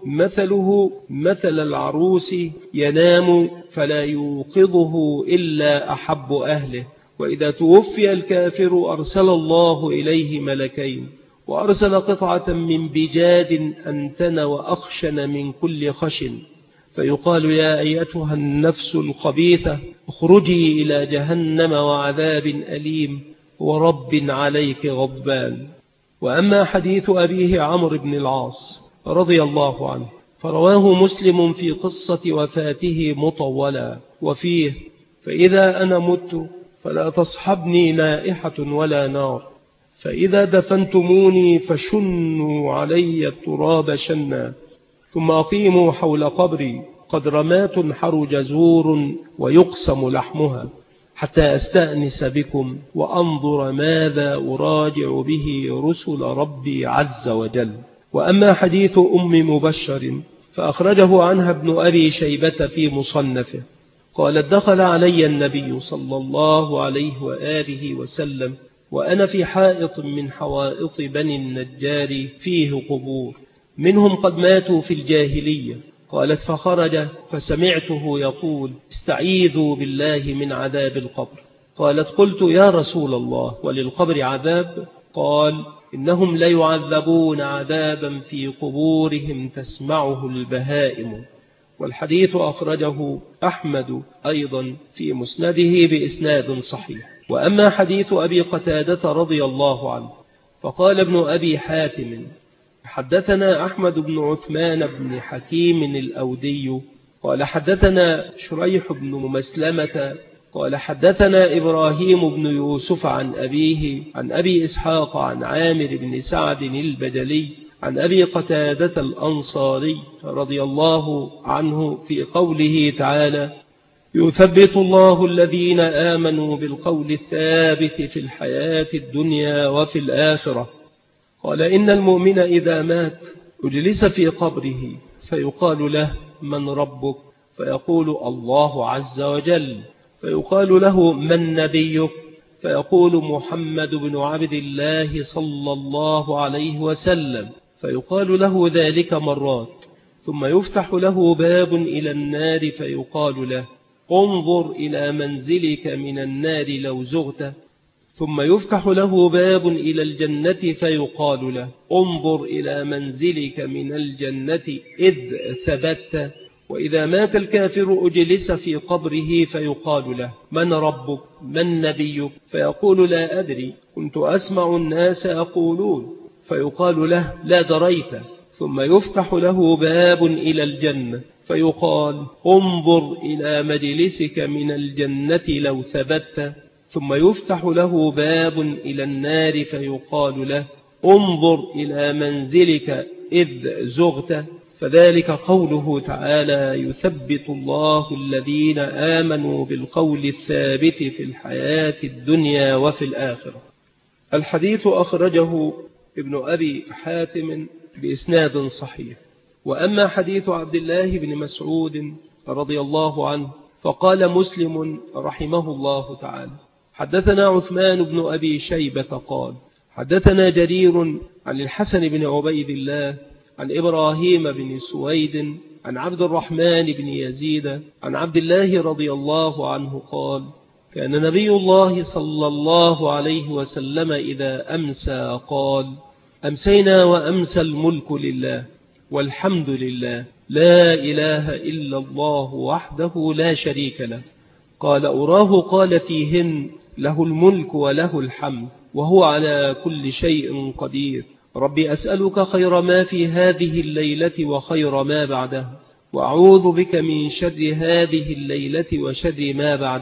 B: مثله مثل العروس ينام فلا يوقظه إلا أحب أهله. وإذا توفي الكافر أرسل الله إليه ملكين، وأرسل قطعة من بجاد أنتن وأخشن من كل خشن، فيقال يا أيتها النفس الخبيثة اخرجي إلى جهنم وعذاب أليم ورب عليك غضبان. وأما حديث أبيه عمرو بن العاص رضي الله عنه فرواه مسلم في قصة وفاته مطولا، وفيه فإذا أنا مت فلا تصحبني نائحة ولا نار، فإذا دفنتموني فشنوا علي التراب شنا، ثم أقيموا حول قبري قدر ما تنحر جزور ويقسم لحمها، حتى أستأنس بكم وأنظر ماذا أراجع به رسل ربي عز وجل. وأما حديث أم مبشر فأخرجه عنها ابن أبي شيبة في مصنفه قالت دخل علي النبي صلى الله عليه وآله وسلم وأنا في حائط من حوائط بني النجار فيه قبور، منهم قد ماتوا في الجاهلية. قالت فخرج فسمعته يقول استعيذوا بالله من عذاب القبر. قالت قلت يا رسول الله وللقبر عذاب؟ قال إنهم ليعذبون عذابا في قبورهم تسمعه البهائم. والحديث أخرجه أحمد أيضا في مسنده بإسناد صحيح. وأما حديث أبي قتادة رضي الله عنه فقال ابن أبي حاتم حدثنا أحمد بن عثمان بن حكيم الأودي قال حدثنا شريح بن مسلمة قال حدثنا إبراهيم بن يوسف عن أبيه عن أبي إسحاق عن عامر بن سعد البجلي عن أبي قتادة الأنصاري رضي الله عنه في قوله تعالى يثبت الله الذين آمنوا بالقول الثابت في الحياة الدنيا وفي الآخرة. قال إن المؤمن إذا مات أجلس في قبره فيقال له من ربك؟ فيقول الله عز وجل. فيقال له من نبيك؟ فيقول محمد بن عبد الله صلى الله عليه وسلم. فيقال له ذلك مرات، ثم يفتح له باب إلى النار فيقال له انظر إلى منزلك من النار لو زغت. ثم يفتح له باب إلى الجنة فيقال له انظر إلى منزلك من الجنة إذ ثبت. وإذا مات الكافر أجلس في قبره فيقال له من ربك؟ من نبيك؟ فيقول لا أدري، كنت أسمع الناس يقولون. فيقال له لا دريت. ثم يفتح له باب إلى الجنة فيقال انظر إلى مجلسك من الجنة لو ثبت. ثم يفتح له باب إلى النار فيقال له انظر إلى منزلك إذ زغت. فذلك قوله تعالى يثبت الله الذين آمنوا بالقول الثابت في الحياة الدنيا وفي الآخرة. الحديث أخرجه ابن أبي حاتم بإسناد صحيح. وأما حديث عبد الله بن مسعود رضي الله عنه فقال مسلم رحمه الله تعالى حدثنا عثمان بن أبي شيبة قال حدثنا جرير عن الحسن بن عبيد الله عن إبراهيم بن سويد عن عبد الرحمن بن يزيد عن عبد الله رضي الله عنه قال كان نبي الله صلى الله عليه وسلم إذا أمسى قال أمسينا وأمسى الملك لله والحمد لله لا إله إلا الله وحده لا شريك له. قال أراه قال فيهن له الملك وله الحمد وهو على كل شيء قدير. ربي أسألك خير ما في هذه الليلة وخير ما بعدها، وأعوذ بك من شر هذه الليلة وشر ما بعدها.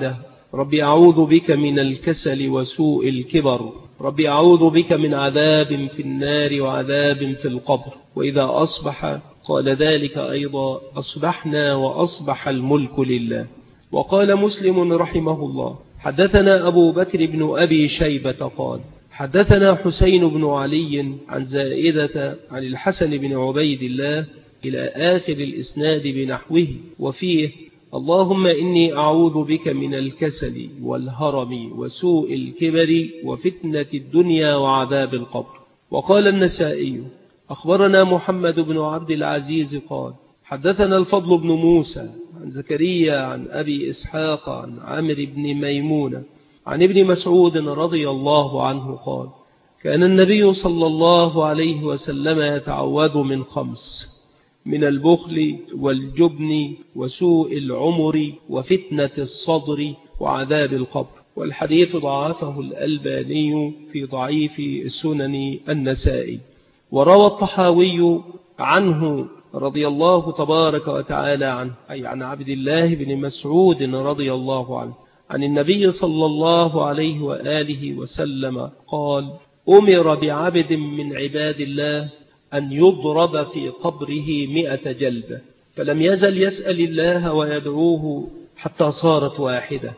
B: رب أعوذ بك من الكسل وسوء الكبر، رب أعوذ بك من عذاب في النار وعذاب في القبر. وإذا أصبح قال ذلك أيضا: أصبحنا وأصبح الملك لله. وقال مسلم رحمه الله: حدثنا أبو بكر بن أبي شيبة قال: حدثنا حسين بن علي عن زائدة عن الحسن بن عبيد الله إلى آخر الإسناد بنحوه، وفيه: اللهم إني أعوذ بك من الكسل والهرم وسوء الكبر وفتنة الدنيا وعذاب القبر. وقال النسائي: أخبرنا محمد بن عبد العزيز قال: حدثنا الفضل بن موسى عن زكريا عن أبي إسحاق عن عامر بن ميمونة عن ابن مسعود رضي الله عنه قال: كان النبي صلى الله عليه وسلم يتعوذ من خمس: من البخل والجبن وسوء العمر وفتنة الصدر وعذاب القبر. والحديث ضعفه الألباني في ضعيف السنن النسائي. وروى الطحاوي عنه رضي الله تبارك وتعالى عنه، أي عن عبد الله بن مسعود رضي الله عنه، عن النبي صلى الله عليه وآله وسلم قال: أمر بعبد من عباد الله أن يضرب في قبره مئة جلدة، فلم يزل يسأل الله ويدعوه حتى صارت واحدة،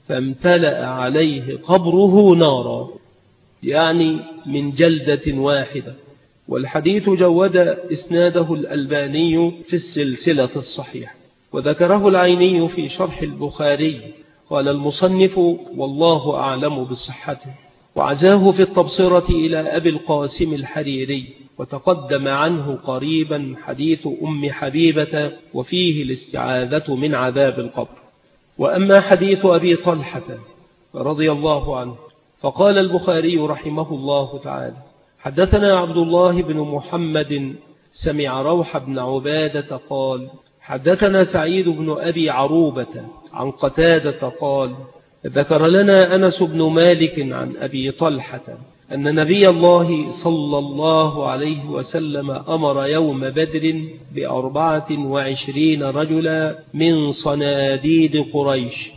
B: فامتلأ عليه قبره نارا، يعني من جلدة واحدة. والحديث جود إسناده الألباني في السلسلة الصحيحة، وذكره العيني في شرح البخاري. قال المصنف: والله أعلم بصحته. وعزاه في التبصرة إلى أبي القاسم الحريري، وتقدم عنه قريبا حديث أم حبيبة وفيه الاستعاذة من عذاب القبر. وأما حديث أبي طلحة رضي الله عنه فقال البخاري رحمه الله تعالى: حدثنا عبد الله بن محمد سمع روح بن عبادة قال: حدثنا سعيد بن أبي عروبة عن قتادة قال: ذكر لنا أنس بن مالك عن أبي طلحة أن نبي الله صلى الله عليه وسلم أمر يوم بدر بأربعة وعشرين رجلا من صناديد قريش،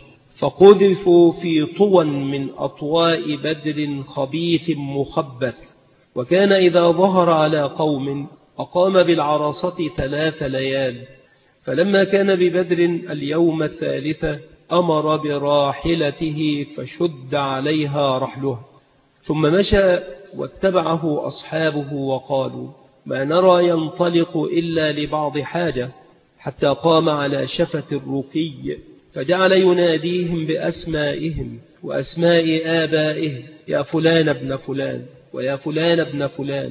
B: فقذفوا في طوى من أطواء بدر خبيث مخبث. وكان إذا ظهر على قوم أقام بالعرصة ثلاث ليال، فلما كان ببدر اليوم الثالث أمر براحلته فشد عليها رحلها، ثم مشى واتبعه أصحابه وقالوا: ما نرى ينطلق إلا لبعض حاجة، حتى قام على شفة الرقي فجعل يناديهم بأسمائهم وأسماء آبائهم: يا فلان ابن فلان ويا فلان ابن فلان،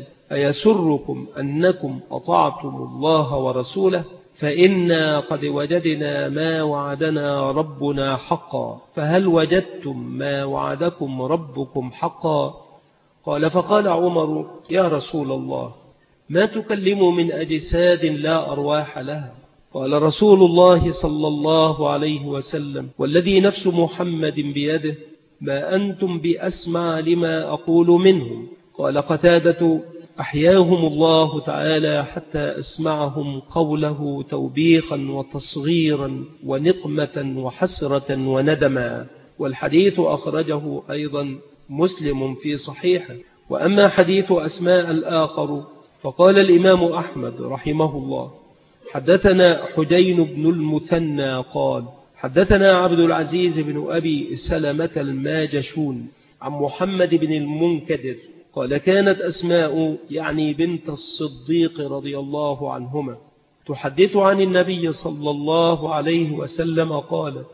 B: أيسركم أنكم أطعتم الله ورسوله؟ فإنا قد وجدنا ما وعدنا ربنا حقا، فهل وجدتم ما وعدكم ربكم حقا؟ قال: فقال عمر: يا رسول الله، ما تكلم من أجساد لا أرواح لها؟ قال رسول الله صلى الله عليه وسلم: والذي نفس محمد بيده ما أنتم بأسمع لما أقول منهم. قال قتادة: أحياهم الله تعالى حتى أسمعهم قوله توبيخا وتصغيرا ونقمة وحسرة وندما. والحديث أخرجه أيضا مسلم في صحيحه. وأما حديث أسماء الآخر فقال الإمام أحمد رحمه الله: حدثنا حجين بن المثنى قال: حدثنا عبد العزيز بن أبي سلمة الماجشون عن محمد بن المنكدر قال: كانت أسماء يعني بنت الصديق رضي الله عنهما تحدث عن النبي صلى الله عليه وسلم قالت: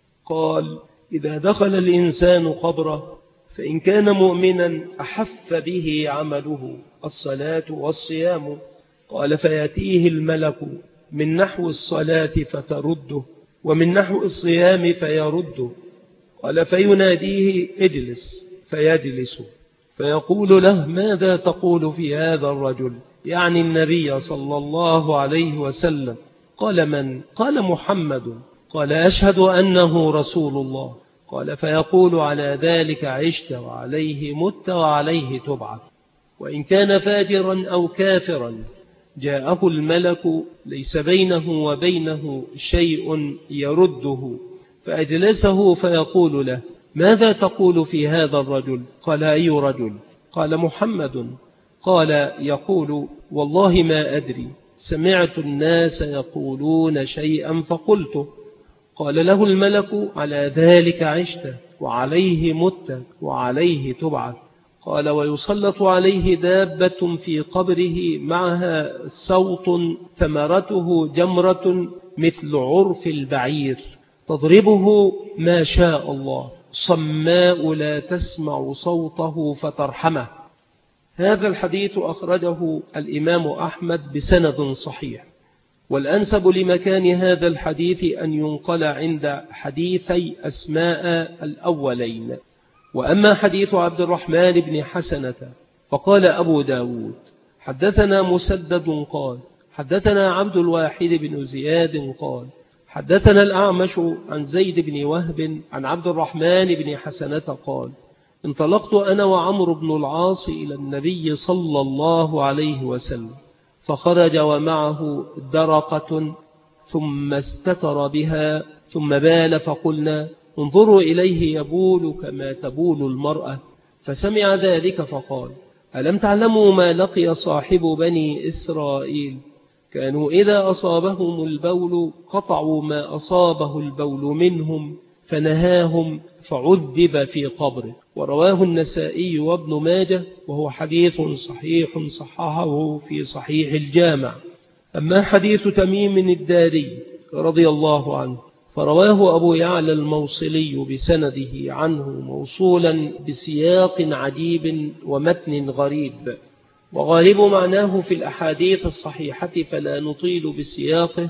B: قال: إذا دخل الإنسان قبره فإن كان مؤمنا أحف به عمله الصلاة والصيام، قال: فيأتيه الملك من نحو الصلاة فترده ومن نحو الصيام فيرده، قال: فيناديه: اجلس، فيجلس، فيقول له: ماذا تقول في هذا الرجل؟ يعني النبي صلى الله عليه وسلم. قال: من؟ قال: محمد. قال: أشهد أنه رسول الله. قال: فيقول: على ذلك عشت وعليه مت وعليه تبعث. وإن كان فاجرا أو كافرا جاءه الملك ليس بينه وبينه شيء يرده، فأجلسه فيقول له: ماذا تقول في هذا الرجل؟ قال: أي رجل؟ قال: محمد. قال: يقول: والله ما أدري، سمعت الناس يقولون شيئا فقلته. قال له الملك: على ذلك عشت وعليه مت وعليه تبعث. قال: ويسلط عليه دابة في قبره معها صوت ثمرته جمرة مثل عرف البعير تضربه ما شاء الله، صماء لا تسمع صوته فترحمه. هذا الحديث أخرجه الإمام أحمد بسند صحيح، والأنسب لمكان هذا الحديث أن ينقل عند حديثي أسماء الأولين. وأما حديث عبد الرحمن بن حسنة فقال أبو داود: حدثنا مسدد قال حدثنا عبد الواحد بن زياد قال حدثنا الأعمش عن زيد بن وهب عن عبد الرحمن بن حسنة قال: انطلقت أنا وعمر بن العاص إلى النبي صلى الله عليه وسلم، فخرج ومعه درقة ثم استتر بها ثم بال، فقلنا: انظروا إليه يبول كما تبول المرأة. فسمع ذلك فقال: ألم تعلموا ما لقي صاحب بني إسرائيل؟ كانوا إذا أصابهم البول قطعوا ما أصابه البول منهم فنهاهم فعذب في قبره. ورواه النسائي وابن ماجه، وهو حديث صحيح صححه في صحيح الجامع. أما حديث تميم الداري رضي الله عنه فرواه أبو يعلى الموصلي بسنده عنه موصولا بسياق عجيب ومتن غريب، وغالب معناه في الأحاديث الصحيحة فلا نطيل بسياقه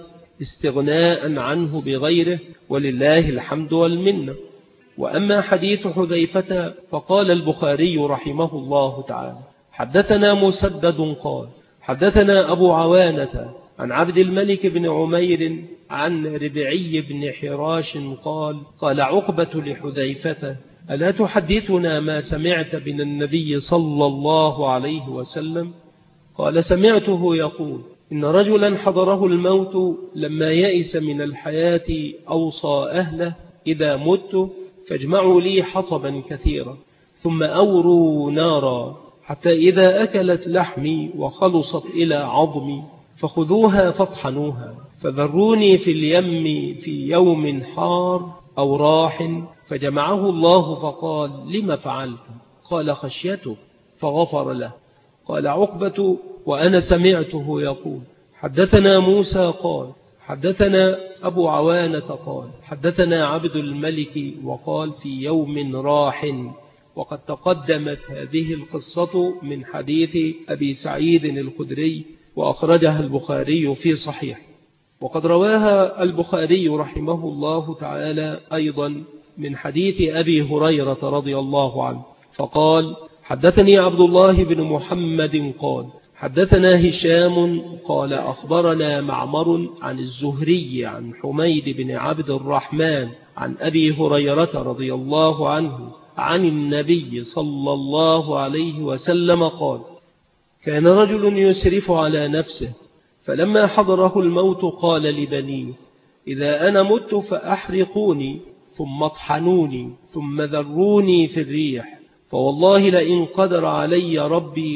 B: استغناء عنه بغيره، ولله الحمد والمنة. وأما حديث حذيفة فقال البخاري رحمه الله تعالى: حدثنا مسدد قال حدثنا أبو عوانة عن عبد الملك بن عمير عن ربعي بن حراش قال: قال عقبة لحذيفة: ألا تحدثنا ما سمعت من النبي صلى الله عليه وسلم؟ قال: سمعته يقول: إن رجلا حضره الموت لما يئس من الحياة أوصى أهله: إذا مت فاجمعوا لي حطبا كثيرا ثم أوروا نارا حتى إذا أكلت لحمي وخلصت إلى عظمي فخذوها فاطحنوها فذروني في اليم في يوم حار أو راح. فجمعه الله فقال: لما فعلت؟ قال: خشيته، فغفر له. قال عقبة: وأنا سمعته يقول: حدثنا موسى قال حدثنا أبو عوانة قال حدثنا عبد الملك وقال: في يوم راح. وقد تقدمت هذه القصة من حديث أبي سعيد الخدري، وأخرجها البخاري في صحيح. وقد رواها البخاري رحمه الله تعالى أيضا من حديث أبي هريرة رضي الله عنه فقال: حدثني عبد الله بن محمد قال حدثنا هشام قال أخبرنا معمر عن الزهري عن حميد بن عبد الرحمن عن أبي هريرة رضي الله عنه عن النبي صلى الله عليه وسلم قال: كان رجل يسرف على نفسه، فلما حضره الموت قال لبنيه: إذا أنا مت فأحرقوني ثم اطحنوني ثم ذروني في الريح، فوالله لئن قدر علي ربي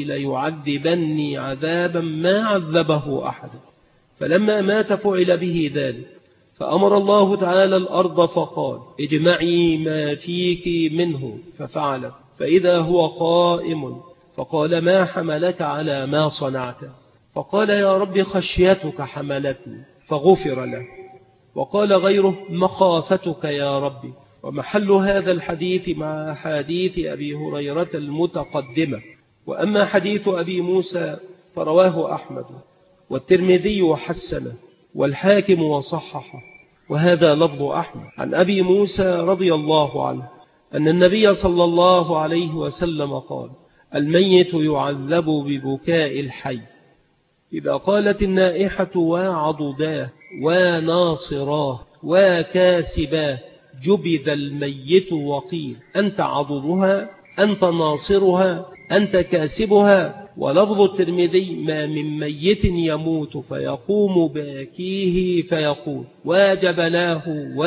B: ليعذبني عذابا ما عذبه أحد. فلما مات فعل به ذلك، فأمر الله تعالى الأرض فقال: اجمعي ما فيك منه، ففعلت، فإذا هو قائم فقال: ما حملك على ما صنعت؟ فقال: يا رب خشيتك حملتني، فغفر له. وقال غيره: مخافتك يا ربي. ومحل هذا الحديث مع حديث أبي هريرة المتقدمة. وأما حديث أبي موسى فرواه أحمد والترمذي وحسنه والحاكم وصححه، وهذا لفظ أحمد عن أبي موسى رضي الله عنه أن النبي صلى الله عليه وسلم قال: الميت يعذب ببكاء الحي. إذا قالت النائحة: وعضداه وناصراه وكاسباه، جبذ الميت وقيل: أنت عضدها؟ أنت ناصرها أنت كاسبها. ولفظ الترمذي ما من ميت يموت فيقوم باكيه فيقول وجبناه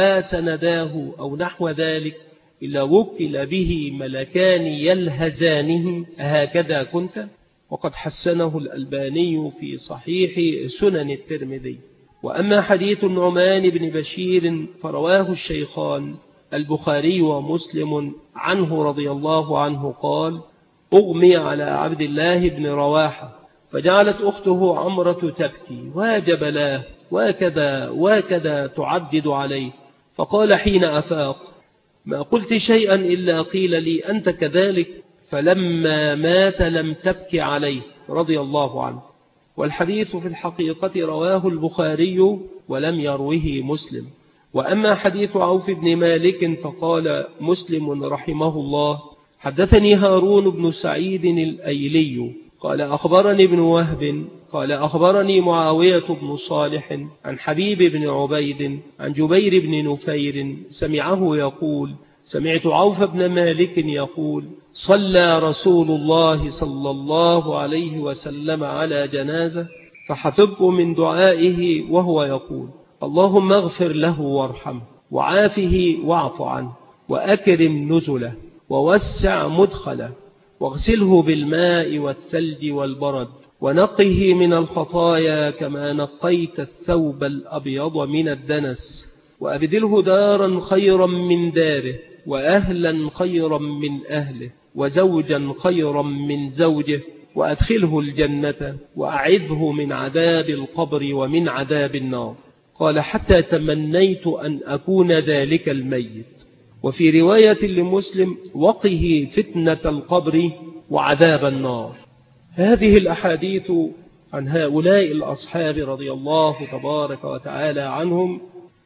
B: وسنداه أو نحو ذلك إلا وكل به ملكان يلهزانه هكذا كنت. وقد حسنه الألباني في صحيح سنن الترمذي. وأما حديث النعمان بن بشير فرواه الشيخان البخاري ومسلم عنه رضي الله عنه قال أغمي على عبد الله بن رواحة فجعلت أخته عمرة تبكي وجبلاه وكذا وكذا تعدد عليه، فقال حين أفاق ما قلت شيئا إلا قيل لي أنت كذلك، فلما مات لم تبكي عليه رضي الله عنه. والحديث في الحقيقة رواه البخاري ولم يروه مسلم. وأما حديث عوف بن مالك فقال مسلم رحمه الله حدثني هارون بن سعيد الأيلي قال أخبرني ابن وهب قال أخبرني معاوية بن صالح عن حبيب بن عبيد عن جبير بن نفير سمعه يقول سمعت عوف بن مالك يقول صلى رسول الله صلى الله عليه وسلم على جنازة فحفظت من دعائه وهو يقول اللهم اغفر له وارحمه وعافه واعف عنه وأكرم نزله ووسع مدخله واغسله بالماء والثلج والبرد ونقه من الخطايا كما نقيت الثوب الأبيض من الدنس وأبدله دارا خيرا من داره وأهلا خيرا من أهله وزوجا خيرا من زوجه وأدخله الجنة وأعذه من عذاب القبر ومن عذاب النار. قال حتى تمنيت أن أكون ذلك الميت. وفي رواية لمسلم وقه فتنة القبر وعذاب النار. هذه الأحاديث عن هؤلاء الأصحاب رضي الله تبارك وتعالى عنهم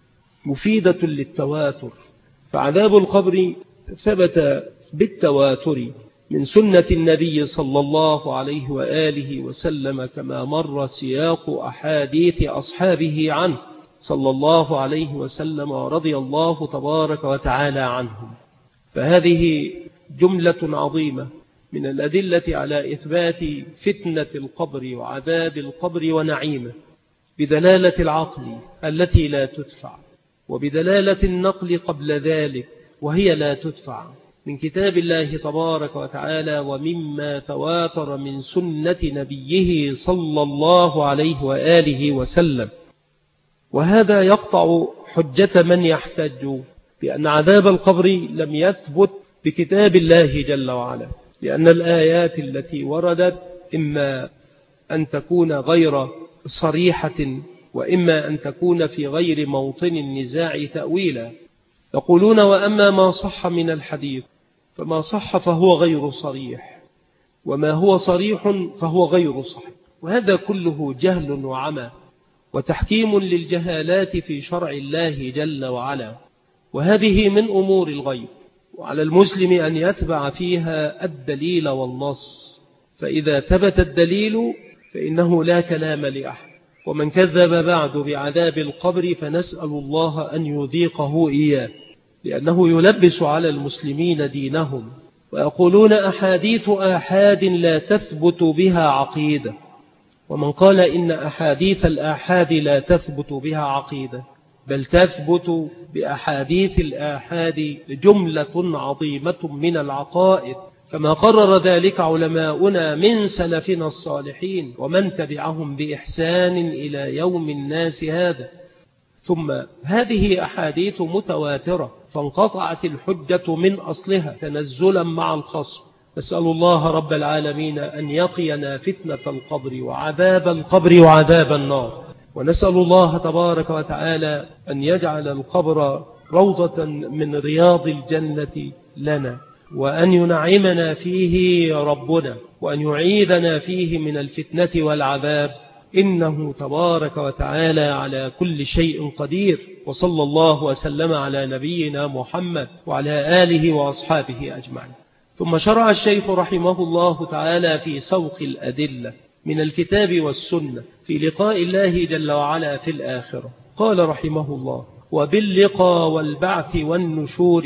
B: مفيدة للتواتر، فعذاب القبر ثبت بالتواتر من سنة النبي صلى الله عليه وآله وسلم كما مر سياق أحاديث أصحابه عنه صلى الله عليه وسلم ورضي الله تبارك وتعالى عنهم. فهذه جملة عظيمة من الأدلة على إثبات فتنة القبر وعذاب القبر ونعيمه بدلالة العقل التي لا تدفع وبدلالة النقل قبل ذلك وهي لا تدفع من كتاب الله تبارك وتعالى ومما تواتر من سنة نبيه صلى الله عليه وآله وسلم. وهذا يقطع حجة من يحتج بأن عذاب القبر لم يثبت بكتاب الله جل وعلا، لأن الآيات التي وردت إما أن تكون غير صريحة وإما أن تكون في غير موطن النزاع تأويلا. يقولون وأما ما صح من الحديث فما صح فهو غير صريح وما هو صريح فهو غير صحيح، وهذا كله جهل وعمى وتحكيم للجهالات في شرع الله جل وعلا، وهذه من أمور الغيب، وعلى المسلم أن يتبع فيها الدليل والنص، فإذا ثبت الدليل فإنه لا كلام لأحد. ومن كذب بعد بعذاب القبر فنسأل الله أن يذيقه إياه، لأنه يلبس على المسلمين دينهم. ويقولون أحاديث آحاد لا تثبت بها عقيدة، ومن قال إن أحاديث الآحاد لا تثبت بها عقيدة بل تثبت بأحاديث الآحاد جملة عظيمة من العقائد، كما قرر ذلك علماؤنا من سلفنا الصالحين ومن تبعهم بإحسان إلى يوم الناس هذا. ثم هذه أحاديث متواترة فانقطعت الحجة من أصلها تنزلا مع الخصم. نسأل الله رب العالمين أن يقينا فتنة القبر وعذاب القبر وعذاب النار، ونسأل الله تبارك وتعالى أن يجعل القبر روضة من رياض الجنة لنا، وأن ينعمنا فيه ربنا، وأن يعيذنا فيه من الفتنة والعذاب، إنه تبارك وتعالى على كل شيء قدير. وصلى الله وسلم على نبينا محمد وعلى آله وأصحابه أجمعين. ثم شرع الشيخ رحمه الله تعالى في سوق الأدلة من الكتاب والسنة في لقاء الله جل وعلا في الآخرة. قال رحمه الله وباللقاء والبعث والنشور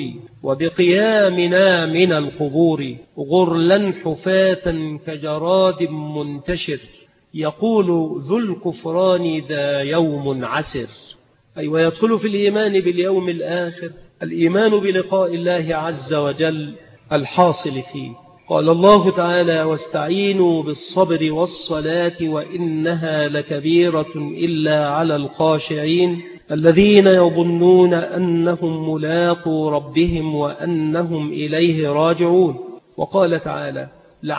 B: وبقيامنا من القبور غرلا حفاة كجراد منتشر يقول ذو الكفران ذا يوم عسر. أي ويدخل في الإيمان باليوم الآخر الإيمان بلقاء الله عز وجل الحاصل فيه. قال الله تعالى واستعينوا بالصبر والصلاة وإنها لكبيرة إلا على الخاشعين الذين يظنون أنهم ملاقو ربهم وأنهم إليه راجعون. وقال تعالى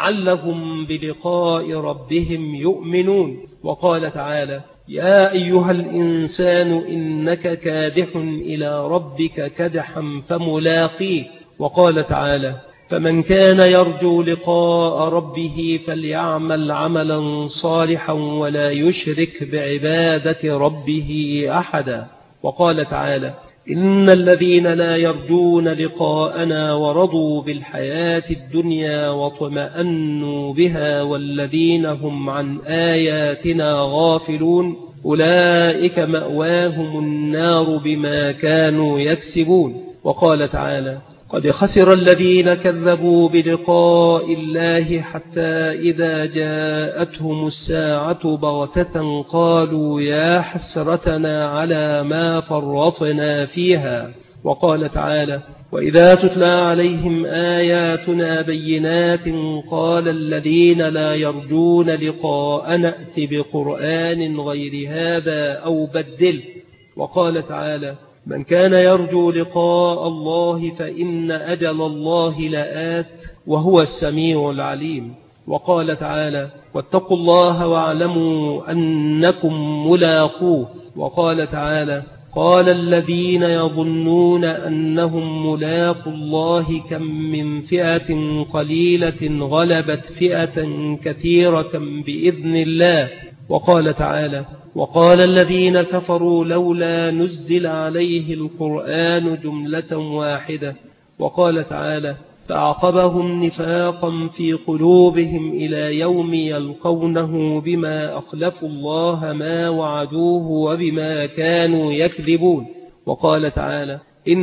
B: لعلهم بلقاء ربهم يؤمنون. وقال تعالى يا أيها الإنسان إنك كادح إلى ربك كدحا فملاقيه. وقال تعالى فمن كان يرجو لقاء ربه فليعمل عملا صالحا ولا يشرك بعبادة ربه أحدا. وقال تعالى إن الذين لا يرجون لقاءنا ورضوا بالحياة الدنيا واطمأنوا بها والذين هم عن آياتنا غافلون أولئك مأواهم النار بما كانوا يكسبون. وقال تعالى قد خسر الذين كذبوا بلقاء الله حتى إذا جاءتهم الساعة بغتة قالوا يا حسرتنا على ما فرطنا فيها. وقال تعالى وإذا تتلى عليهم آياتنا بينات قال الذين لا يرجون لقاء نأت بقرآن غير هذا أو بدل. وقال تعالى من كان يرجو لقاء الله فإن أجل الله لآت وهو السميع العليم. وقال تعالى واتقوا الله واعلموا أنكم ملاقوه. وقال تعالى قال الذين يظنون أنهم ملاقوا الله كم من فئة قليلة غلبت فئة كثيرة بإذن الله. وقال تعالى وقال الذين كفروا لولا نزل عليه القرآن جملة واحدة. وقال تعالى فأعقبهم نفاقا في قلوبهم إلى يوم يلقونه بما أخلفوا الله ما وعدوه وبما كانوا يكذبون. وقال تعالى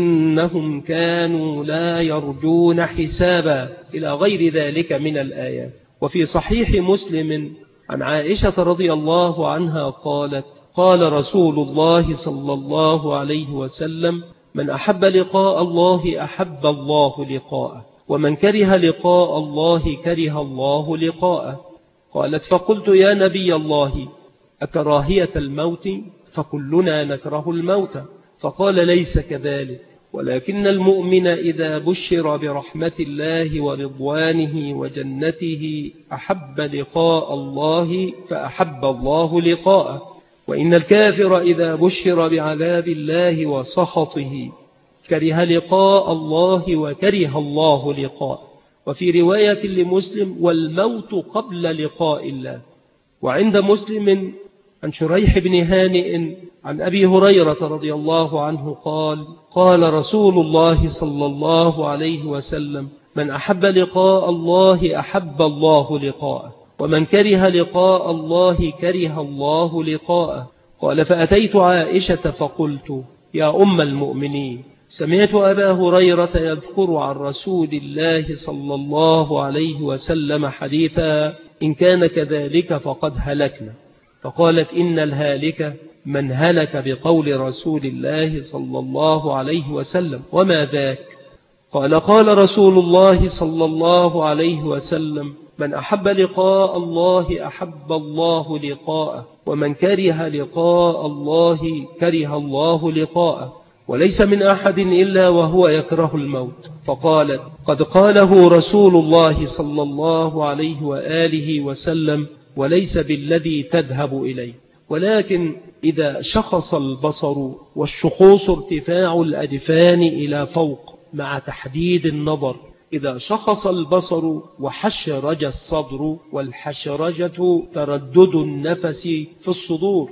B: إنهم كانوا لا يرجون حسابا إلى غير ذلك من الآيات. وفي صحيح مسلم عن عائشة رضي الله عنها قالت قال رسول الله صلى الله عليه وسلم من أحب لقاء الله أحب الله لقاءه ومن كره لقاء الله كره الله لقاءه. قالت فقلت يا نبي الله أكراهية الموت؟ فكلنا نكره الموت. فقال ليس كذلك ولكن المؤمن إذا بشر برحمة الله ورضوانه وجنته أحب لقاء الله فأحب الله لقاءه وإن الكافر إذا بشر بعذاب الله وسخطه كره لقاء الله وكره الله لقاءه. وفي رواية لمسلم والموت قبل لقاء الله. وعند مسلم عن شريح بن هانئ عن أبي هريرة رضي الله عنه قال قال رسول الله صلى الله عليه وسلم من أحب لقاء الله أحب الله لقاءه ومن كره لقاء الله كره الله لقاءه. قال فأتيت عائشة فقلت يا أم المؤمنين سمعت أبا هريرة يذكر عن رسول الله صلى الله عليه وسلم حديثا إن كان كذلك فقد هلكنا. فقالت إن الهالك من هلك بقول رسول الله صلى الله عليه وسلم وما ذاك؟ قال قال رسول الله صلى الله عليه وسلم من أحب لقاء الله أحب الله لقاءه ومن كره لقاء الله كره الله لقاءه وليس من أحد إلا وهو يكره الموت. فقالت قد قاله رسول الله صلى الله عليه وآله وسلم وليس بالذي تذهب إليه ولكن إذا شخص البصر والشخوص ارتفاع الأجفان إلى فوق مع تحديد النظر إذا شخص البصر وحشرج الصدر والحشرجة تردد النفس في الصدور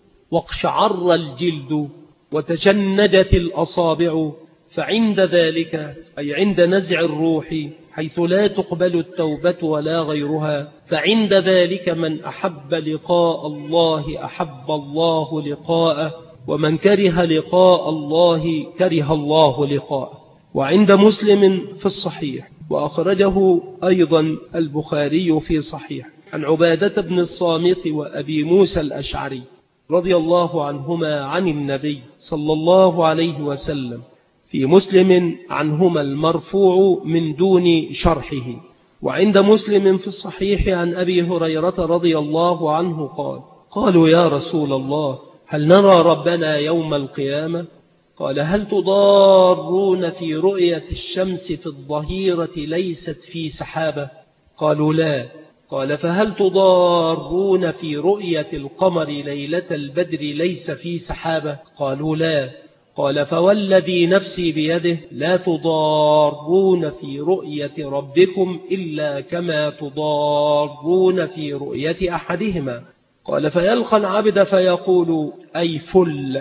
B: واقشعر الجلد وتجندت الأصابع فعند ذلك أي عند نزع الروح حيث لا تقبل التوبة ولا غيرها فعند ذلك من أحب لقاء الله أحب الله لقاءه ومن كره لقاء الله كره الله لقاءه. وعند مسلم في الصحيح، وأخرجه أيضا البخاري في صحيح، عن عبادة بن الصامت وأبي موسى الأشعري رضي الله عنهما عن النبي صلى الله عليه وسلم، في مسلم عنهما المرفوع من دون شرحه. وعند مسلم في الصحيح عن أبي هريرة رضي الله عنه قال: قالوا يا رسول الله هل نرى ربنا يوم القيامة؟ قال: هل تضارون في رؤية الشمس في الظهيرة ليست في سحابة؟ قالوا لا. قال: فهل تضارون في رؤية القمر ليلة البدر ليس في سحابة؟ قالوا لا. قال: فوالذي نفسي بيده لا تضارون في رؤية ربكم إلا كما تضارون في رؤية أحدهما. قال: فيلقى العبد فيقول أي فل،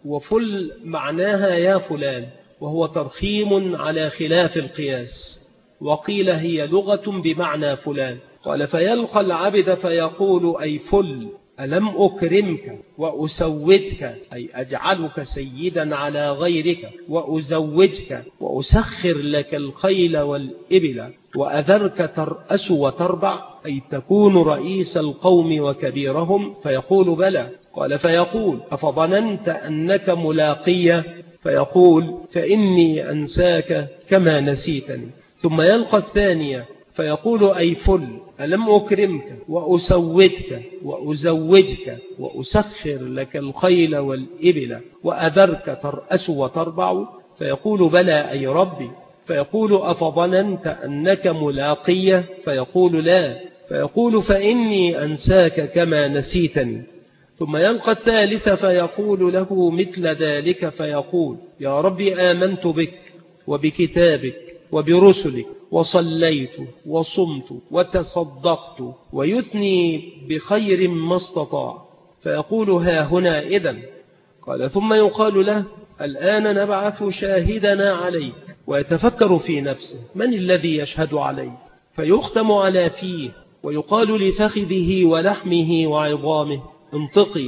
B: وفل معناها يا فلان، وهو ترخيم على خلاف القياس، وقيل هي لغة بمعنى فلان. قال: فيلقى العبد فيقول أي فل، ألم أكرمك وأسودك، أي أجعلك سيدا على غيرك، وأزوجك وأسخر لك الخيل والإبل، وأذرك ترأس وتربع، أي تكون رئيس القوم وكبيرهم؟ فيقول بلى. قال: فيقول: أفظننت أنك ملاقية؟ فيقول: فإني أنساك كما نسيتني. ثم يلقى الثانية فيقول أي فل، ألم أكرمك وأسودك وأزوجك وأسخر لك الخيل والإبل، وأذرك ترأس وتربع؟ فيقول بلى أي ربي. فيقول: أفظننت أنك ملاقية؟ فيقول لا. فيقول: فإني أنساك كما نسيتني. ثم يلقى الثالث فيقول له مثل ذلك، فيقول: يا ربي آمنت بك وبكتابك وبرسلك، وصليت وصمت وتصدقت، ويثني بخير ما استطاع. فيقول: ها هنا إذن. قال: ثم يقال له: الآن نبعث شاهدنا عليك. ويتفكر في نفسه: من الذي يشهد عليه؟ فيختم على فيه، ويقال لفخذه ولحمه وعظامه: انطقي.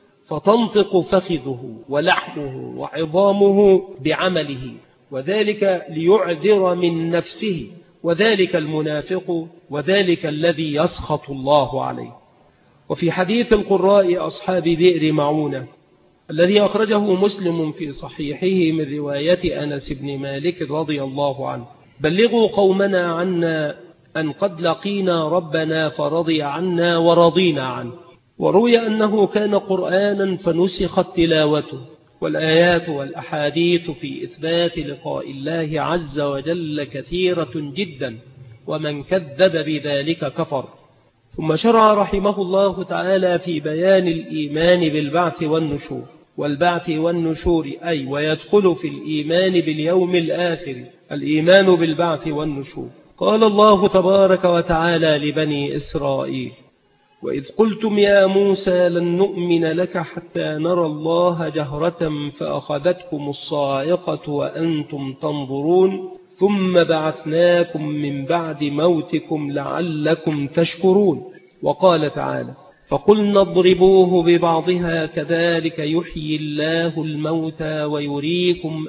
B: فتنطق فخذه ولحمه وعظامه بعمله، وذلك ليعذر من نفسه، وذلك المنافق، وذلك الذي يسخط الله عليه. وفي حديث القراء أصحاب بئر معونة الذي أخرجه مسلم في صحيحه من رواية أنس بن مالك رضي الله عنه: بلغوا قومنا عنا أن قد لقينا ربنا فرضي عنا ورضينا عنه. وروي أنه كان قرآنا فنسخت تلاوته، والآيات والأحاديث في إثبات لقاء الله عز وجل كثيرة جدا، ومن كذب بذلك كفر. ثم شرع رحمه الله تعالى في بيان الإيمان بالبعث والنشور. والبعث والنشور أي ويدخل في الإيمان باليوم الآخر الإيمان بالبعث والنشور. قال الله تبارك وتعالى لبني إسرائيل: وإذ قلتم يا موسى لن نؤمن لك حتى نرى الله جهرة فأخذتكم الصاعقة وأنتم تنظرون ثم بعثناكم من بعد موتكم لعلكم تشكرون. وقال تعالى: فقلنا اضربوه ببعضها كذلك يحيي الله الموتى ويريكم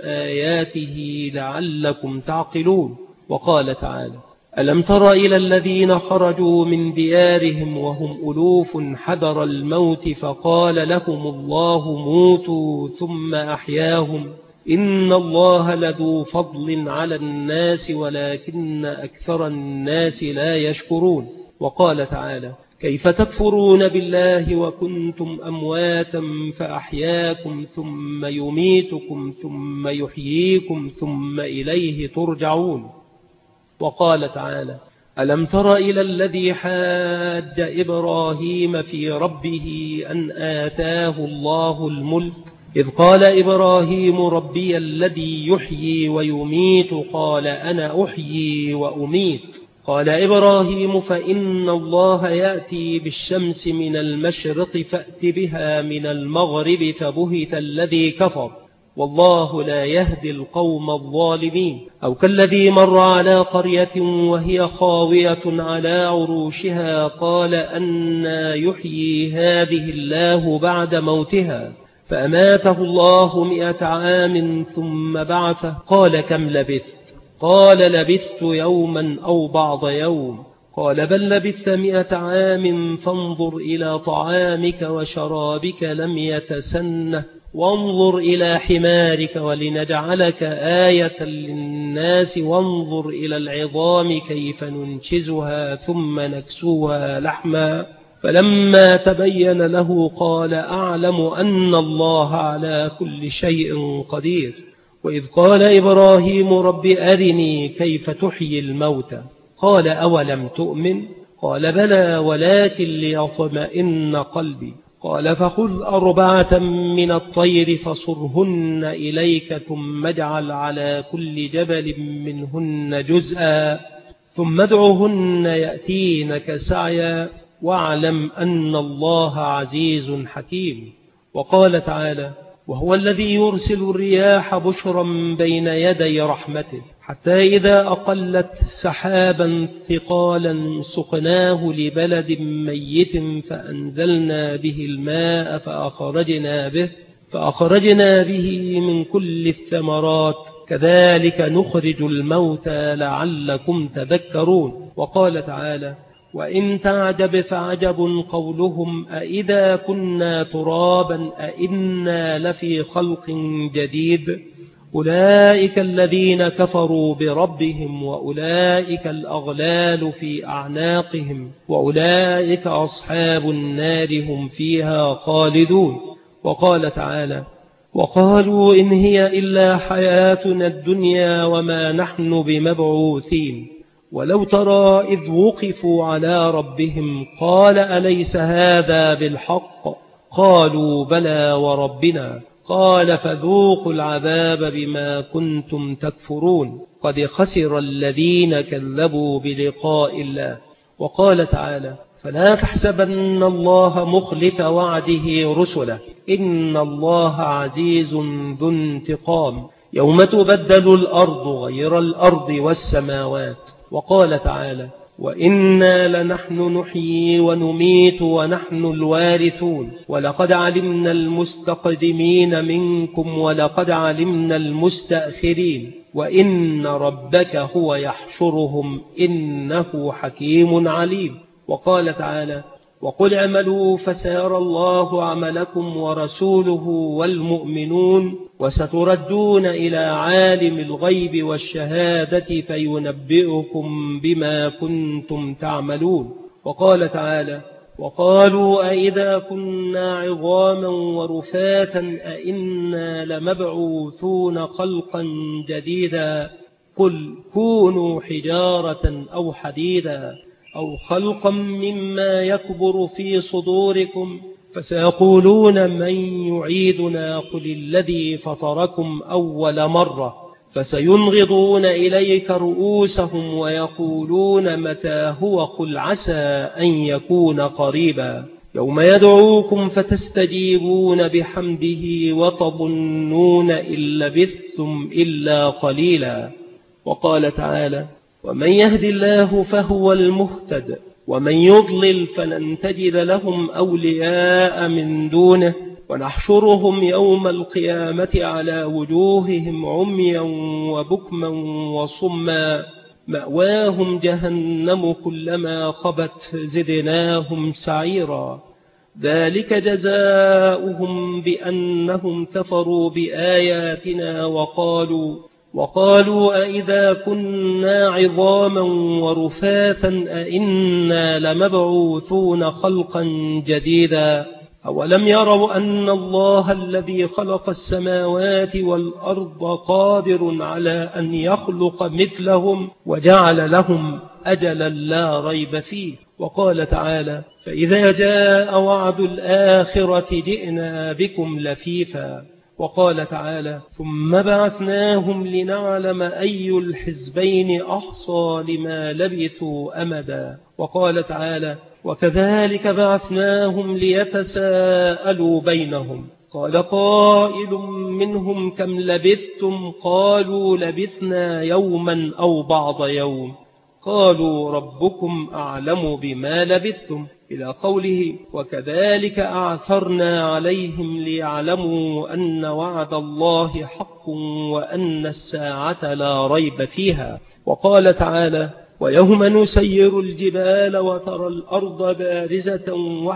B: آياته لعلكم تعقلون. وقال تعالى: ألم تر إلى الذين خرجوا من ديارهم وهم ألوف حذر الموت فقال لهم الله موتوا ثم أحياهم إن الله لذو فضل على الناس ولكن أكثر الناس لا يشكرون. وقال تعالى: كيف تكفرون بالله وكنتم أمواتا فأحياكم ثم يميتكم ثم يحييكم ثم إليه ترجعون. وقال تعالى: ألم تر إلى الذي حاج إبراهيم في ربه أن آتاه الله الملك إذ قال إبراهيم ربي الذي يحيي ويميت قال أنا أحيي وأميت. قال إبراهيم: فإن الله يأتي بالشمس من المشرق فأت بها من المغرب فبهت الذي كفر والله لا يهدي القوم الظالمين. أو كالذي مر على قرية وهي خاوية على عروشها قال أنى يحيي هذه الله بعد موتها فأماته الله مئة عام ثم بعثه قال كم لبثت؟ قال لبثت يوما أو بعض يوم. قال بل لبثت مئة عام فانظر إلى طعامك وشرابك لم يتسنه وانظر إلى حمارك ولنجعلك آية للناس وانظر إلى العظام كيف ننشزها ثم نكسوها لحما فلما تبين له قال أعلم أن الله على كل شيء قدير. وإذ قال إبراهيم رب أرني كيف تحيي الموتى قال أولم تؤمن قال بلى ولكن ليطمئن قلبي قال فخذ أربعة من الطير فصرهن إليك ثم اجعل على كل جبل منهن جزءا ثم ادعهن يأتينك سعيا واعلم أن الله عزيز حكيم. وقال تعالى وهو الذي يرسل الرياح بشرا بين يدي رحمته حتى إذا أقلت سحابا ثقالا سقناه لبلد ميت فأنزلنا به الماء فأخرجنا به, فأخرجنا به من كل الثمرات كذلك نخرج الموتى لعلكم تذكرون. وقال تعالى وإن تعجب فعجب قولهم أإذا كنا ترابا أإنا لفي خلق جديد أولئك الذين كفروا بربهم وأولئك الأغلال في أعناقهم وأولئك أصحاب النار هم فيها خالدون. وقال تعالى وقالوا إن هي إلا حياتنا الدنيا وما نحن بمبعوثين ولو ترى إذ وقفوا على ربهم قال أليس هذا بالحق قالوا بلى وربنا قال فذوقوا العذاب بما كنتم تكفرون قد خسر الذين كذبوا بلقاء الله. وقال تعالى فلا تحسبن الله مخلف وعده رسله إن الله عزيز ذو انتقام يوم تبدل الأرض غير الأرض والسماوات. وقال تعالى وإنا لنحن نحيي ونميت ونحن الوارثون ولقد علمنا المستقدمين منكم ولقد علمنا المستأخرين وإن ربك هو يحشرهم إنه حكيم عليم. وقال تعالى وقل اعملوا فسيرى الله عملكم ورسوله والمؤمنون وستردون إلى عالم الغيب والشهادة فينبئكم بما كنتم تعملون. وقال تعالى وقالوا أئذا كنا عظاما ورفاتا أئنا لمبعوثون خلقا جديدا قل كونوا حجارة أو حديدا أو خلقا مما يكبر في صدوركم فسيقولون من يعيدنا قل الذي فطركم أول مرة فسينغضون إليك رؤوسهم ويقولون متى هو قل عسى أن يكون قريبا يوم يدعوكم فتستجيبون بحمده وتظنون إن لبثتم إلا قليلا. وقال تعالى ومن يهد الله فهو المهتد ومن يضلل فلن تجد لهم أولياء من دونه ونحشرهم يوم القيامة على وجوههم عميا وبكما وصما مأواهم جهنم كلما خبت زدناهم سعيرا ذلك جزاؤهم بأنهم كفروا بآياتنا وقالوا وقالوا أئذا كنا عظاما ورفاتا أئنا لمبعوثون خلقا جديدا أولم يروا أن الله الذي خلق السماوات والأرض قادر على أن يخلق مثلهم وجعل لهم أجلا لا ريب فيه. وقال تعالى فإذا جاء وعد الآخرة جئنا بكم لفيفا. وقال تعالى ثم بعثناهم لنعلم أي الحزبين أحصى لما لبثوا أمدا. وقال تعالى وكذلك بعثناهم ليتساءلوا بينهم قال قائل منهم كم لبثتم قالوا لبثنا يوما أو بعض يوم قالوا ربكم أعلم بما لبثتم إلى قوله وكذلك أعثرنا عليهم ليعلموا أن وعد الله حق وأن الساعة لا ريب فيها. وقال تعالى ويوم نسير الجبال وترى الأرض بارزة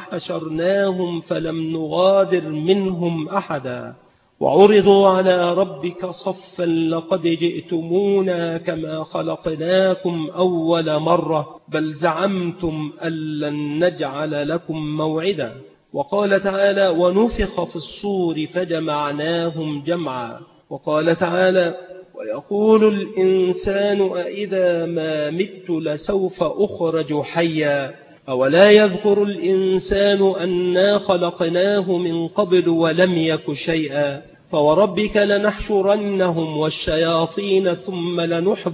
B: وحشرناهم فلم نغادر منهم أحدا وعرضوا على ربك صفا لقد جئتمونا كما خلقناكم أول مرة بل زعمتم أن لن نجعل لكم موعدا. وقال تعالى ونفخ في الصور فجمعناهم جمعا. وقال تعالى ويقول الإنسان أإذا ما مت لسوف أخرج حيا أولا يذكر الإنسان أنا خلقناه من قبل ولم يك شيئا فوربك لنحشرنهم والشياطين ثم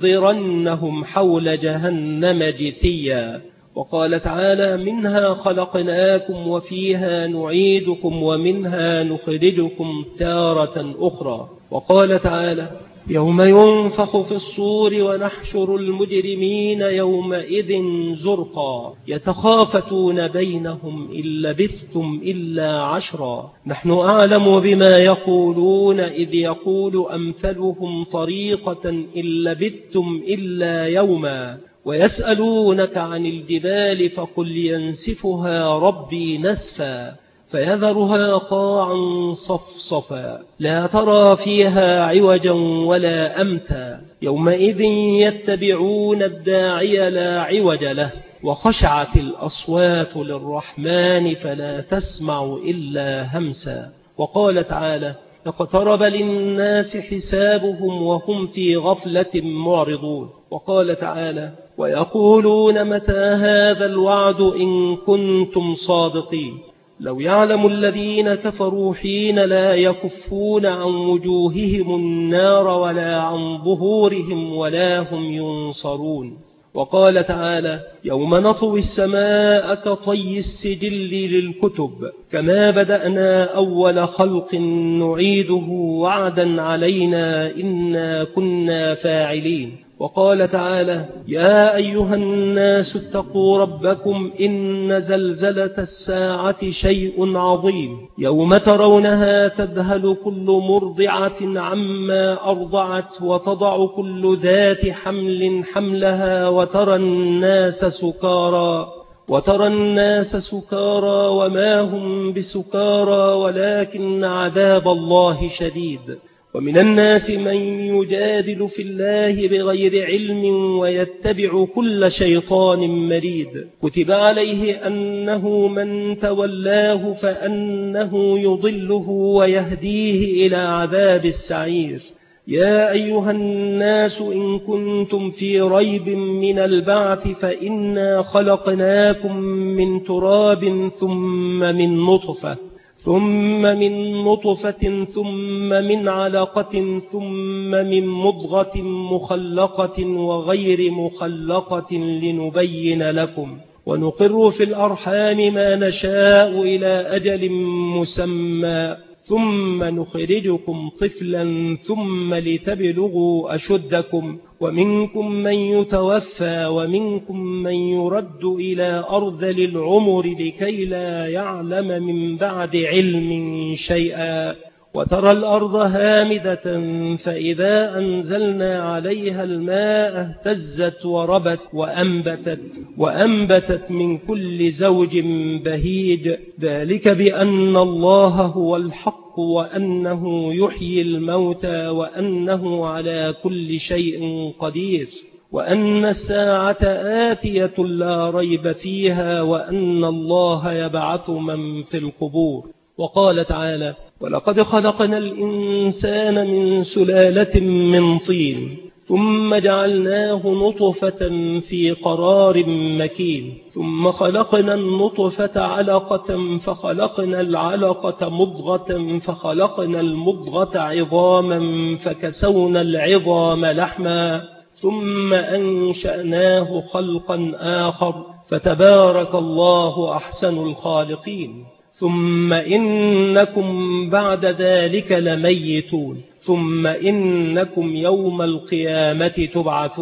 B: لنحضرنهم حول جهنم جثيا. وقال تعالى منها خلقناكم وفيها نعيدكم ومنها نخرجكم تارة أخرى. وقال تعالى يوم ينفخ في الصور ونحشر المجرمين يومئذ زرقا يتخافتون بينهم إن لبثتم إلا عشرا نحن أعلم بما يقولون إذ يقول أمثلهم طريقة إن لبثتم إلا يوما ويسألونك عن الجبال فقل ينسفها ربي نسفا فيذرها قاعا صفصفا لا ترى فيها عوجا ولا أمتا يومئذ يتبعون الداعي لا عوج له وخشعت الأصوات للرحمن فلا تسمع إلا همسا. وقال تعالى اقترب للناس حسابهم وهم في غفلة معرضون. وقال تعالى ويقولون متى هذا الوعد إن كنتم صادقين لو يعلم الذين كفروا حين لا يكفون عن وجوههم النار ولا عن ظهورهم ولا هم ينصرون. وقال تعالى يوم نطوي السماء كطي السجل للكتب كما بدأنا أول خلق نعيده وعدا علينا إنا كنا فاعلين. وقال تعالى يا أيها الناس اتقوا ربكم إن زلزلة الساعة شيء عظيم يوم ترونها تذهل كل مرضعة عما أرضعت وتضع كل ذات حمل حملها وترى الناس سكارى وترى الناس سكارى وما هم بسكارى ولكن عذاب الله شديد. ومن الناس من يجادل في الله بغير علم ويتبع كل شيطان مريد كتب عليه أنه من تولاه فأنه يضله ويهديه إلى عذاب السعير. يا أيها الناس إن كنتم في ريب من البعث فإنا خلقناكم من تراب ثم من نطفة ثم من نطفة ثم من علقة ثم من مضغة مخلقة وغير مخلقة لنبين لكم ونقر في الأرحام ما نشاء إلى أجل مسمى ثم نخرجكم طفلا ثم لتبلغوا أشدكم ومنكم من يتوفى ومنكم من يرد إلى أرذل العمر لكي لا يعلم من بعد علم شيئا. وترى الأرض هامدة فإذا أنزلنا عليها الماء اهتزت وربت وأنبتت, وأنبتت من كل زوج بهيج ذلك بأن الله هو الحق وأنه يحيي الموتى وأنه على كل شيء قدير وأن الساعة آتية لا ريب فيها وأن الله يبعث من في القبور. وقال تعالى ولقد خلقنا الإنسان من سلالة من طين ثم جعلناه نطفة في قرار مكين ثم خلقنا النطفة علقة فخلقنا العلقة مضغة فخلقنا المضغة عظاما فكسونا العظام لحما ثم أنشأناه خلقا آخر فتبارك الله أحسن الخالقين. ثم إنكم بعد ذلك لميتون ثم إنكم يوم القيامة تبعثون.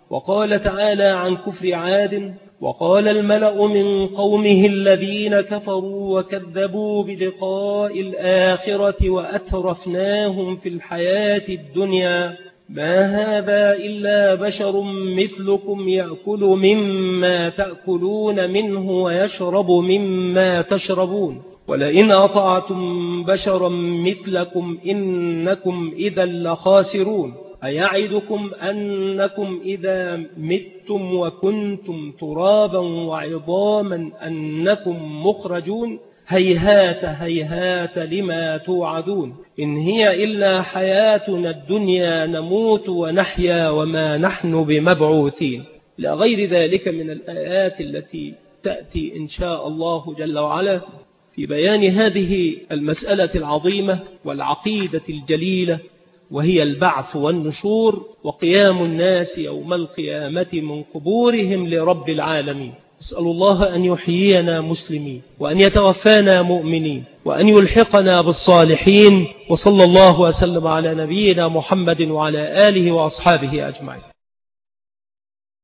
B: وقال تعالى عن كفر عاد: وقال الملأ من قومه الذين كفروا وكذبوا بلقاء الآخرة وأترفناهم في الحياة الدنيا ما هذا إلا بشر مثلكم يأكل مما تأكلون منه ويشرب مما تشربون ولئن أطعتم بشرا مثلكم إنكم إذا لخاسرون أيعدكم أنكم إذا متم وكنتم ترابا وعظاما أنكم مخرجون هيهات هيهات لما توعدون إن هي إلا حياتنا الدنيا نموت ونحيا وما نحن بمبعوثين. لا غير ذلك من الآيات التي تأتي إن شاء الله جل وعلا في بيان هذه المسألة العظيمة والعقيدة الجليلة، وهي البعث والنشور وقيام الناس يوم القيامة من قبورهم لرب العالمين. أسأل الله أن يحيينا مسلمين وأن يتوفانا مؤمنين وأن يلحقنا بالصالحين، وصلى الله وسلم على نبينا محمد وعلى آله وأصحابه أجمعين.